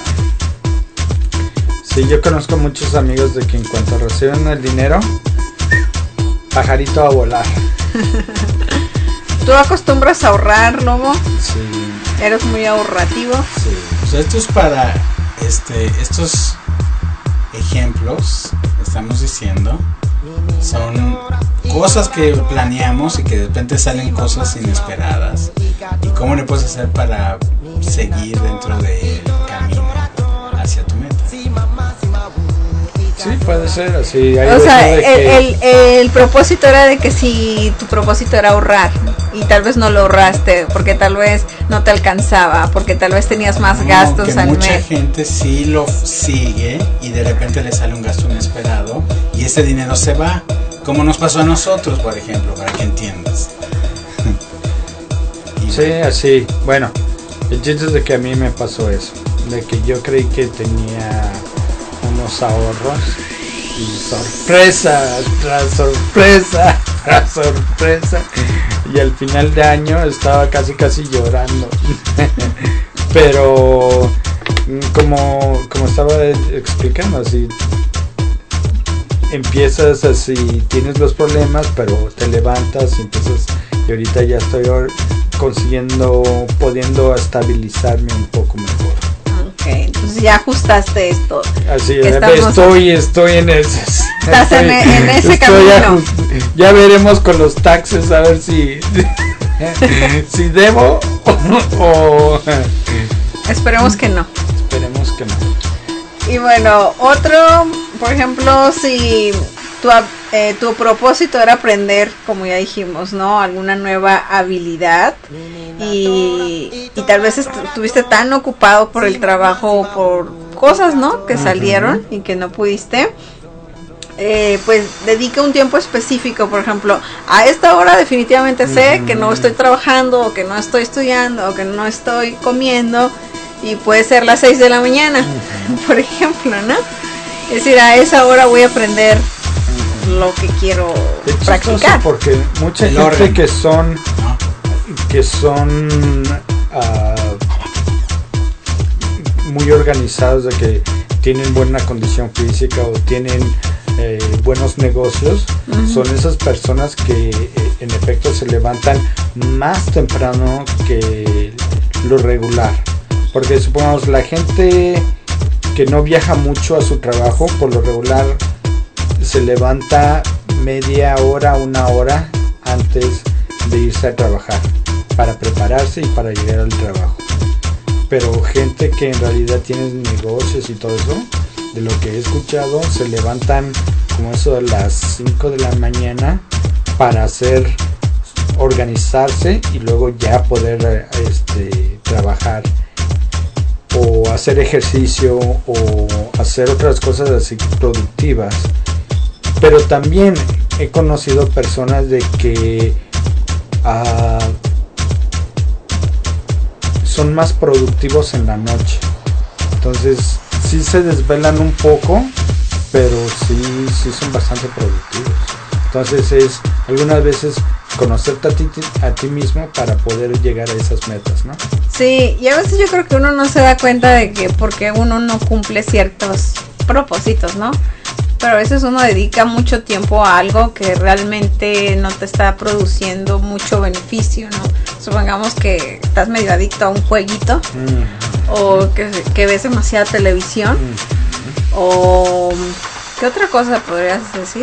Sí, yo conozco muchos amigos de que en cuanto reciben el dinero, pajarito a volar. ¿Tú acostumbras a ahorrar, Lobo? Sí. ¿Eres muy ahorrativo? Sí. Pues esto es para estos ejemplos, estamos diciendo, son cosas que planeamos y que de repente salen cosas inesperadas. ¿Y cómo le puedes hacer para seguir dentro del camino hacia tu meta? Sí, puede ser así. Hay o sea, que... el propósito era de que si tu propósito era ahorrar y tal vez no lo ahorraste porque tal vez no te alcanzaba, porque tal vez tenías más gastos que al mes. Mucha gente sí lo sigue y de repente le sale un gasto inesperado y ese dinero se va, como nos pasó a nosotros, por ejemplo, para que entiendas. Sí, así. Bueno, el chiste es de que a mí me pasó eso, de que yo creí que tenía unos ahorros y sorpresa tras sorpresa tras sorpresa, y al final de año estaba casi llorando. Pero como estaba explicando, así empiezas así, tienes los problemas, pero te levantas y empiezas, y ahorita ya estoy pudiendo estabilizarme un poco mejor. Entonces ya ajustaste esto. Así es, estoy en ese. Estás en ese camino. Ya veremos con los taxes a ver si debo o esperemos que no. Esperemos que no. Y bueno, otro, por ejemplo, si tu propósito era aprender, como ya dijimos, ¿no? Alguna nueva habilidad y tal vez estuviste tan ocupado por el trabajo o por cosas, ¿no? Que salieron y que no pudiste. Pues dedica un tiempo específico, por ejemplo, a esta hora definitivamente sé que no estoy trabajando o que no estoy estudiando o que no estoy comiendo y puede ser las 6 de la mañana, por ejemplo, ¿no? Es decir, a esa hora voy a aprender lo que quiero practicar. Porque mucha gente que son muy organizados, de que tienen buena condición física o tienen buenos negocios, son esas personas que en efecto se levantan más temprano que lo regular. Porque supongamos, la gente que no viaja mucho a su trabajo, por lo regular se levanta media hora, una hora antes de irse a trabajar para prepararse y para llegar al trabajo. Pero gente que en realidad tiene negocios y todo eso, de lo que he escuchado, se levantan como eso de las 5 de la mañana para organizarse y luego ya poder trabajar o hacer ejercicio o hacer otras cosas así productivas. Pero también he conocido personas de que son más productivos en la noche. Entonces sí se desvelan un poco, pero sí son bastante productivos. Entonces es algunas veces conocerte a ti mismo para poder llegar a esas metas, ¿no? Sí, y a veces yo creo que uno no se da cuenta de que porque uno no cumple ciertos propósitos, ¿no? Pero a veces uno dedica mucho tiempo a algo que realmente no te está produciendo mucho beneficio, ¿no? Supongamos que estás medio adicto a un jueguito, o que ves demasiada televisión, o ¿qué otra cosa podrías decir?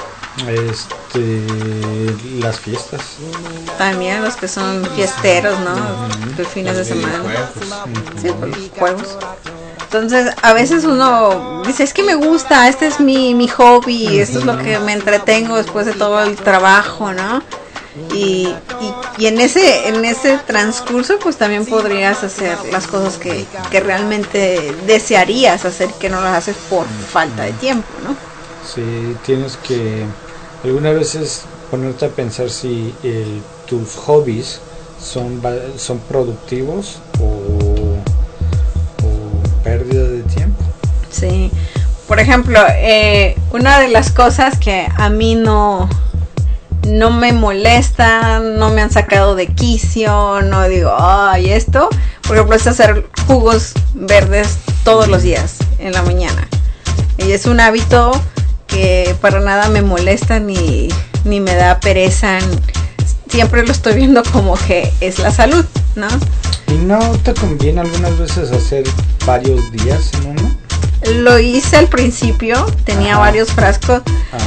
Las fiestas. También los que son fiesteros, ¿no? De fines de semana. Sí, por los juegos. Entonces, a veces uno dice, es que me gusta, este es mi hobby, esto es lo que me entretengo después de todo el trabajo, ¿no? Y en ese transcurso, pues también podrías hacer las cosas que realmente desearías hacer, que no las haces por falta de tiempo, ¿no? Sí, tienes que algunas veces ponerte a pensar si tus hobbies son productivos o pérdida de tiempo. Sí, por ejemplo, una de las cosas que a mí no me molesta, no me han sacado de quicio, no digo, ay, esto, por ejemplo, es hacer jugos verdes todos los días en la mañana. Y es un hábito que para nada me molesta ni me da pereza. Siempre lo estoy viendo como que es la salud, ¿no? ¿Y no te conviene algunas veces hacer varios días en uno? Lo hice al principio, tenía varios frascos,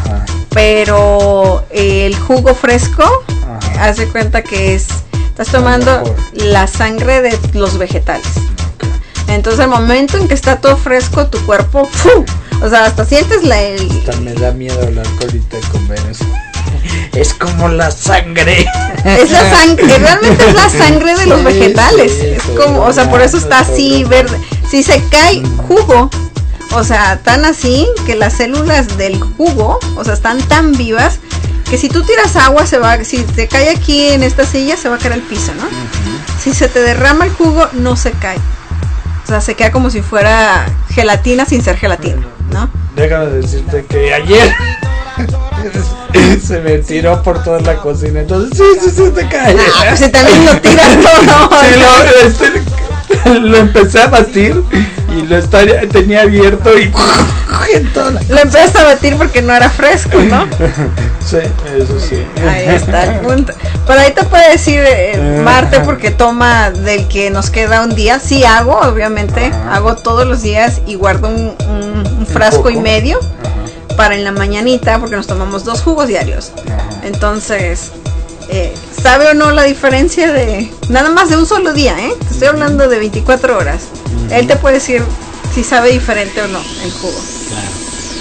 pero el jugo fresco, haz de cuenta que estás tomando la sangre de los vegetales. Entonces el momento en que está todo fresco, tu cuerpo, ¡pum! O sea, hasta sientes hasta me da miedo hablar ahorita de comer eso. Es como la sangre. Es la sangre, realmente es la sangre de los vegetales. Es como, o sea, por eso está así verde. Si se cae jugo, o sea, tan así que las células del jugo, o sea, están tan vivas que si tú tiras agua si te cae aquí en esta silla se va a caer al piso, ¿no? Si se te derrama el jugo no se cae. O sea, se queda como si fuera gelatina sin ser gelatina, ¿no? Déjame decirte que ayer se me tiró por toda la cocina, entonces sí te cae. Si también lo tiras todo. Sí, lo empecé a batir y tenía abierto y lo empezaste a batir porque no era fresco, ¿no? Sí, eso sí. Ahí está el punto. Pero ahí te puede decir Marte, porque toma del que nos queda un día. Sí hago, obviamente, hago todos los días y guardo un frasco y medio para en la mañanita, porque nos tomamos 2 jugos diarios. Entonces, ¿sabe o no la diferencia de nada más de un solo día? Te estoy hablando de 24 horas. Él te puede decir si sabe diferente o no el jugo. Claro.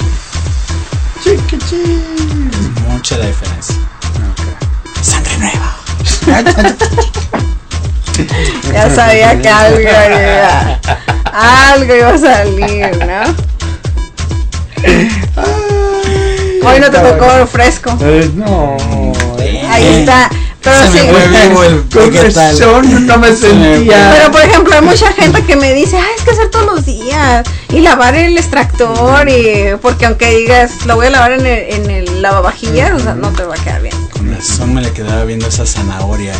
Mucha la diferencia. Sangre nueva. Ya sabía que algo iba a salir, ¿no? Hoy no te tocó fresco. No. Ahí está. Pero sí, no me sentía. Pero por ejemplo, hay mucha gente que me dice, es que hacer todos los días y lavar el extractor, y porque aunque digas lo voy a lavar en el lavavajillas, o sea, no te va a quedar bien. Con razón me le quedaba viendo esa zanahoria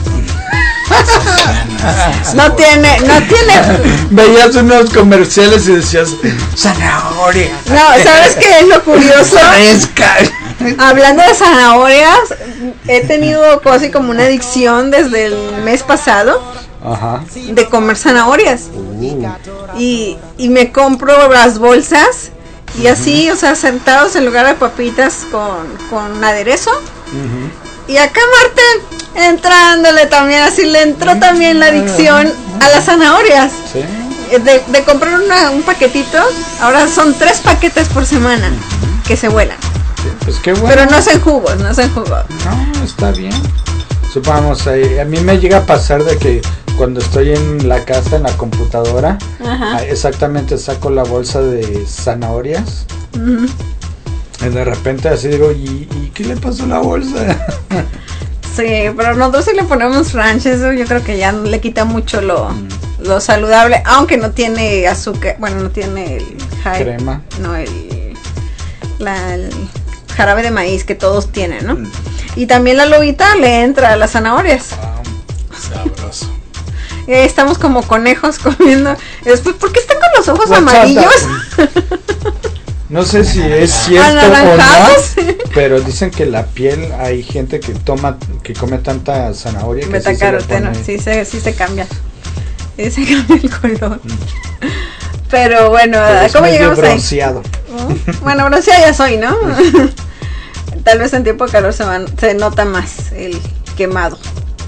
no tiene. Veías unos comerciales y decías zanahoria. No, ¿sabes qué es lo curioso? Hablando de zanahorias, he tenido casi como una adicción desde el mes pasado de comer zanahorias. Y me compro las bolsas y así, o sea, sentados en lugar de papitas con aderezo. Y acá Marte entrándole también, así le entró también la adicción a las zanahorias. De comprar un paquetito, ahora son 3 paquetes por semana que se vuelan. Pues qué bueno. Pero no hacen jugos. No, está bien. Supongamos, a mí me llega a pasar de que cuando estoy en la casa, en la computadora, exactamente saco la bolsa de zanahorias. Y de repente así digo, ¿y qué le pasó a la bolsa? Sí, pero nosotros si le ponemos ranch, eso yo creo que ya le quita mucho lo saludable, aunque no tiene azúcar, bueno, no tiene el crema. No, el jarabe de maíz que todos tienen, ¿no? Y también la lobita le entra a las zanahorias. Sabroso. Estamos como conejos comiendo. Después, ¿por qué están con los ojos amarillos? No sé si es cierto o no, pero dicen que la piel, hay gente que come tanta zanahoria que betacaroteno, sí se cambia. Sí se cambia el color. Pero bueno, ¿cómo llegamos bronceado. Ahí? Bueno, bronceado ya soy, ¿no? Tal vez en tiempo de calor se nota más el quemado.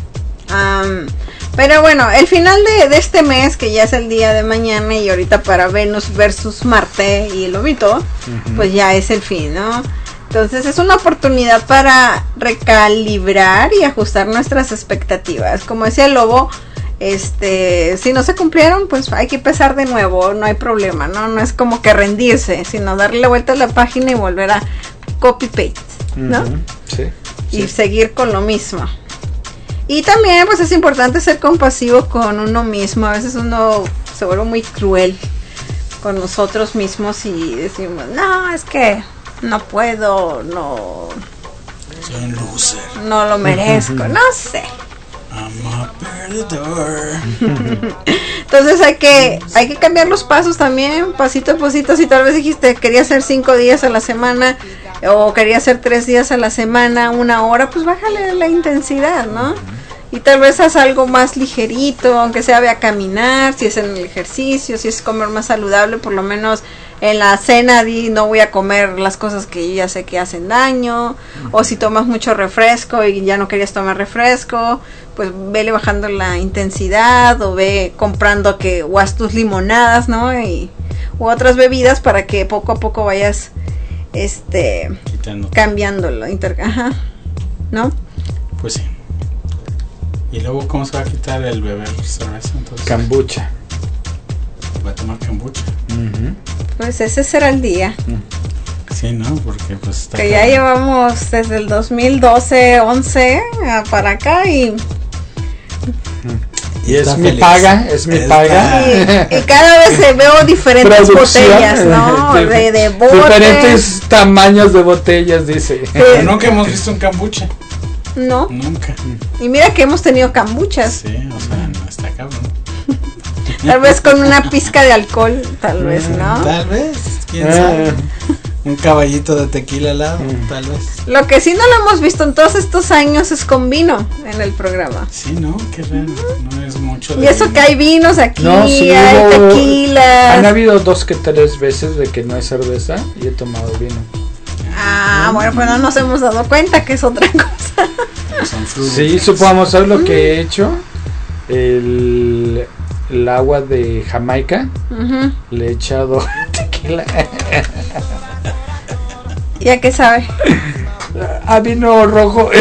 Pero bueno, el final de este mes, que ya es el día de mañana, y ahorita para Venus versus Marte y el lobito, pues ya es el fin, ¿no? Entonces es una oportunidad para recalibrar y ajustar nuestras expectativas. Como decía el lobo, si no se cumplieron, pues hay que empezar de nuevo, no hay problema, ¿no? No es como que rendirse, sino darle la vuelta a la página y volver a copy-paste, ¿no? Sí. Y seguir con lo mismo. Y también pues es importante ser compasivo con uno mismo. A veces uno se vuelve muy cruel con nosotros mismos y decimos, no, es que no puedo, no, soy un loser, no lo merezco, no sé. I'm a perdedor. Entonces hay que cambiar los pasos también, pasito a pasito. Si tal vez dijiste quería hacer 5 días a la semana o quería hacer 3 días a la semana, 1 hora, pues bájale la intensidad, ¿no? Y tal vez haz algo más ligerito, aunque sea ve a caminar, si es en el ejercicio, si es comer más saludable, por lo menos en la cena no voy a comer las cosas que yo ya sé que hacen daño, o si tomas mucho refresco y ya no querías tomar refresco, pues vele bajando la intensidad, o ve comprando o haz tus limonadas, ¿no? U otras bebidas para que poco a poco vayas cambiándolo, ¿no? Pues sí. ¿Y luego cómo se va a quitar el beber cerveza entonces? Kombucha. ¿Va a tomar kombucha? Pues ese será el día. Sí, ¿no? Porque pues está que ya llevamos desde el 2012, 11 para acá y es mi paga, y cada vez veo diferentes botellas, ¿no? De botes. Diferentes tamaños de botellas, dice. Pero nunca hemos visto un kombucha. No. Nunca. Y mira que hemos tenido kombuchas. Sí, o sea, no está cabrón. Tal vez con una pizca de alcohol, tal vez, ¿no? Tal vez, quién sabe. Un caballito de tequila al lado, tal vez. Lo que sí no lo hemos visto en todos estos años es con vino en el programa. Sí, ¿no? Qué raro. No es mucho de y eso vino. Que hay vinos aquí, hay tequilas. Han habido 2 que 3 veces de que no es cerveza y he tomado vino. Bueno, pues no nos hemos dado cuenta que es otra cosa. Sí, supongamos, ¿sabes lo que he hecho? El agua de Jamaica, le he echado tequila. ¿Y a qué sabe? A vino rojo.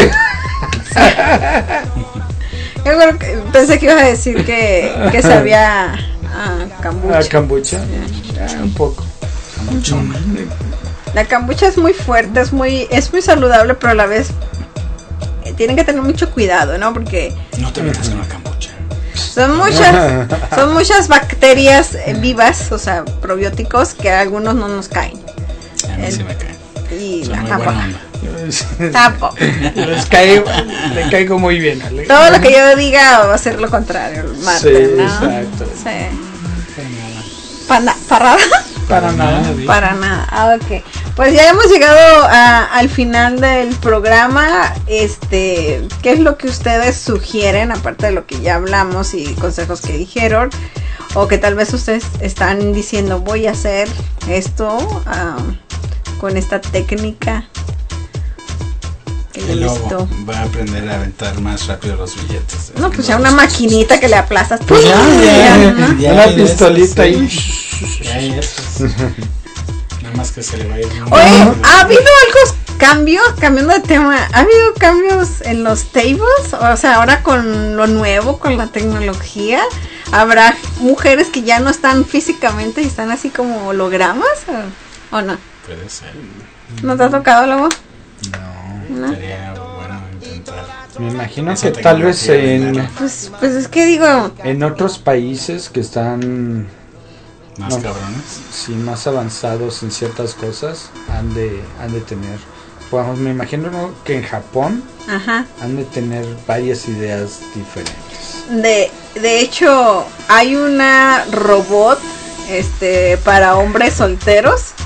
Yo creo que pensé que ibas a decir que sabía a kombucha. ¿A kombucha? Un poco. La kombucha es muy fuerte, es muy saludable, pero a la vez tienen que tener mucho cuidado, ¿no? Porque no te metas con la kombucha. Son muchas bacterias vivas, o sea, probióticos que a algunos no nos caen. A mí sí me caen. Y tampoco. Le caigo muy bien. Ale. Todo lo que yo diga va a ser lo contrario, el Marte, ¿no? Exacto. Sí. Para nada. Ok. Pues ya hemos llegado al final del programa. ¿Qué es lo que ustedes sugieren, aparte de lo que ya hablamos y consejos que dijeron? O que tal vez ustedes están diciendo, voy a hacer esto con esta técnica. El lobo va a aprender a aventar más rápido los billetes. No, pues ya una maquinita que le aplastas. Pues ya, una pistolita ahí. Nada más que se le va a ir. Oye, ¿ha habido algo cambios? Cambiando de tema, ¿ha habido cambios en los tables? O sea, ahora con lo nuevo, con la tecnología, ¿habrá mujeres que ya no están físicamente y están así como hologramas? ¿O no? Puede ser. ¿No te ha tocado luego? No. Sería bueno intentar. Me imagino que tal vez pues es que digo, en otros países que están más cabrones, sí, más avanzados en ciertas cosas, han de tener, pues me imagino que en Japón han de tener varias ideas diferentes. De hecho, hay una robot para hombres solteros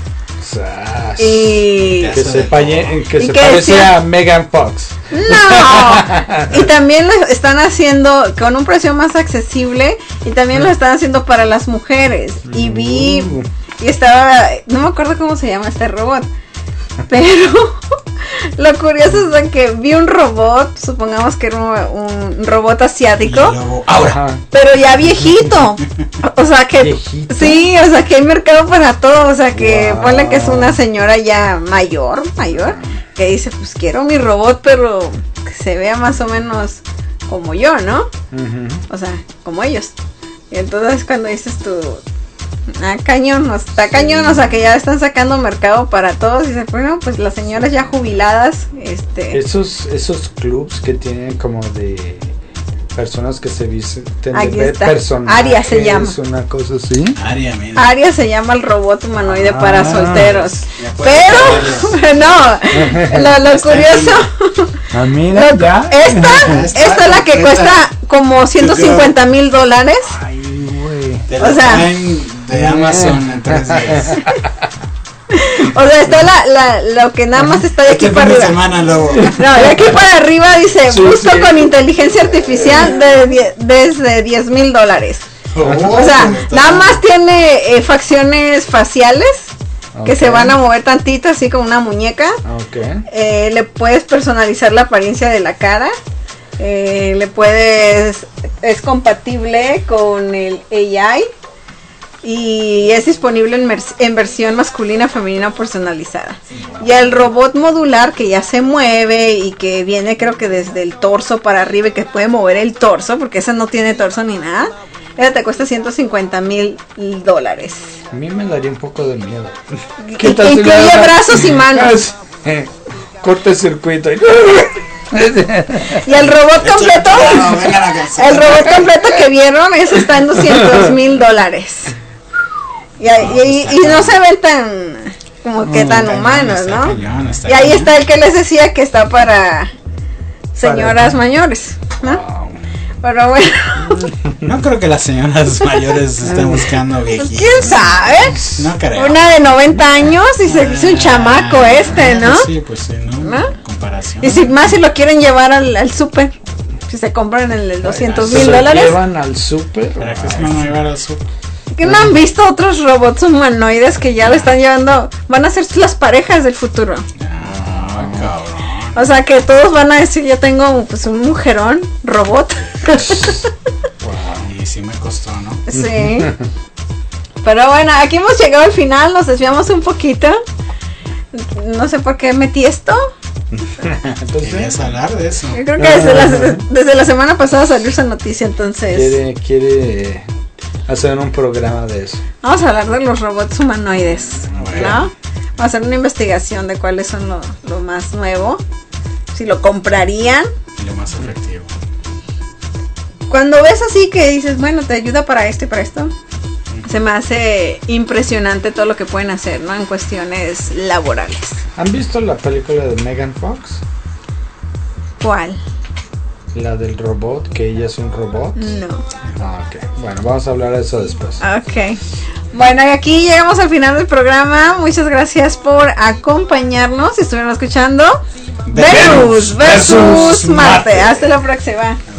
Y que se parece a Megan Fox. No. Y también lo están haciendo con un precio más accesible y también lo están haciendo para las mujeres. Y vi y estaba, no me acuerdo cómo se llama este robot, pero lo curioso es que vi un robot, supongamos que era un robot asiático, pero ya viejito. O sea que ¿viejito? Sí, o sea que hay mercado para todo, o sea que ponle que es una señora ya mayor, que dice, pues quiero mi robot, pero que se vea más o menos como yo, ¿no? O sea, como ellos. Y entonces cuando dices tú, cañón, está cañón, o sea que ya están sacando mercado para todos. Y dice, bueno, pues las señoras ya jubiladas, esos clubs que tienen como de personas que se visten de personajes. Aria se llama. Es una cosa así. Aria se llama el robot humanoide para solteros. Pero no, lo curioso. Mira, esta es la que cuesta como $150,000. Ay, güey. O sea, de Amazon en 3 días. O sea, está lo que nada más está de aquí para arriba. No, de aquí para arriba dice, busco con inteligencia artificial desde $10,000. O sea, nada más tiene facciones faciales que se van a mover tantito, así como una muñeca. Le puedes personalizar la apariencia de la cara. Es compatible con el AI. Y es disponible en versión masculina, femenina personalizada. Y el robot modular que ya se mueve y que viene creo que desde el torso para arriba y que puede mover el torso, porque esa no tiene torso ni nada, esa te cuesta $150,000. A mí me daría un poco de miedo. Incluye brazos y manos. Cortocircuito. Y el robot completo, que vieron, ese está en $200,000. Y no se ven tan como que tan humanos, ¿no? Y ahí está el que les decía que está para señoras mayores, ¿no? Pero bueno, no creo que las señoras mayores estén buscando viejitos. ¿Quién sabe? No creo. Una de 90 años y se dice un chamaco ¿no? Sí, pues sí, ¿no? Comparación. Y si lo quieren llevar al súper, si se compran el de $200,000. ¿Se llevan al súper? ¿Para qué se van a llevar al súper? ¿Que no han visto otros robots humanoides que ya lo están llevando? Van a ser las parejas del futuro. Cabrón. O sea que todos van a decir, yo tengo pues un mujerón robot. Y sí me costó, ¿no? Sí. Pero bueno, aquí hemos llegado al final, nos desviamos un poquito. No sé por qué metí esto. ¿Querías hablar de eso? Yo creo que desde la semana pasada salió esa noticia, entonces quiere hacer un programa de eso. Vamos a hablar de los robots humanoides, ¿no? Vamos a hacer una investigación de cuáles son lo más nuevo, si lo comprarían y lo más efectivo. Cuando ves así que dices, bueno, te ayuda para esto y para esto, se me hace impresionante todo lo que pueden hacer, ¿no? En cuestiones laborales. ¿Han visto la película de Megan Fox? ¿Cuál? La del robot, que ella es un robot. No. Ok. Bueno, vamos a hablar de eso después. Ok. Bueno, y aquí llegamos al final del programa. Muchas gracias por acompañarnos. Si estuvieron escuchando Venus versus Marte. Hasta la próxima.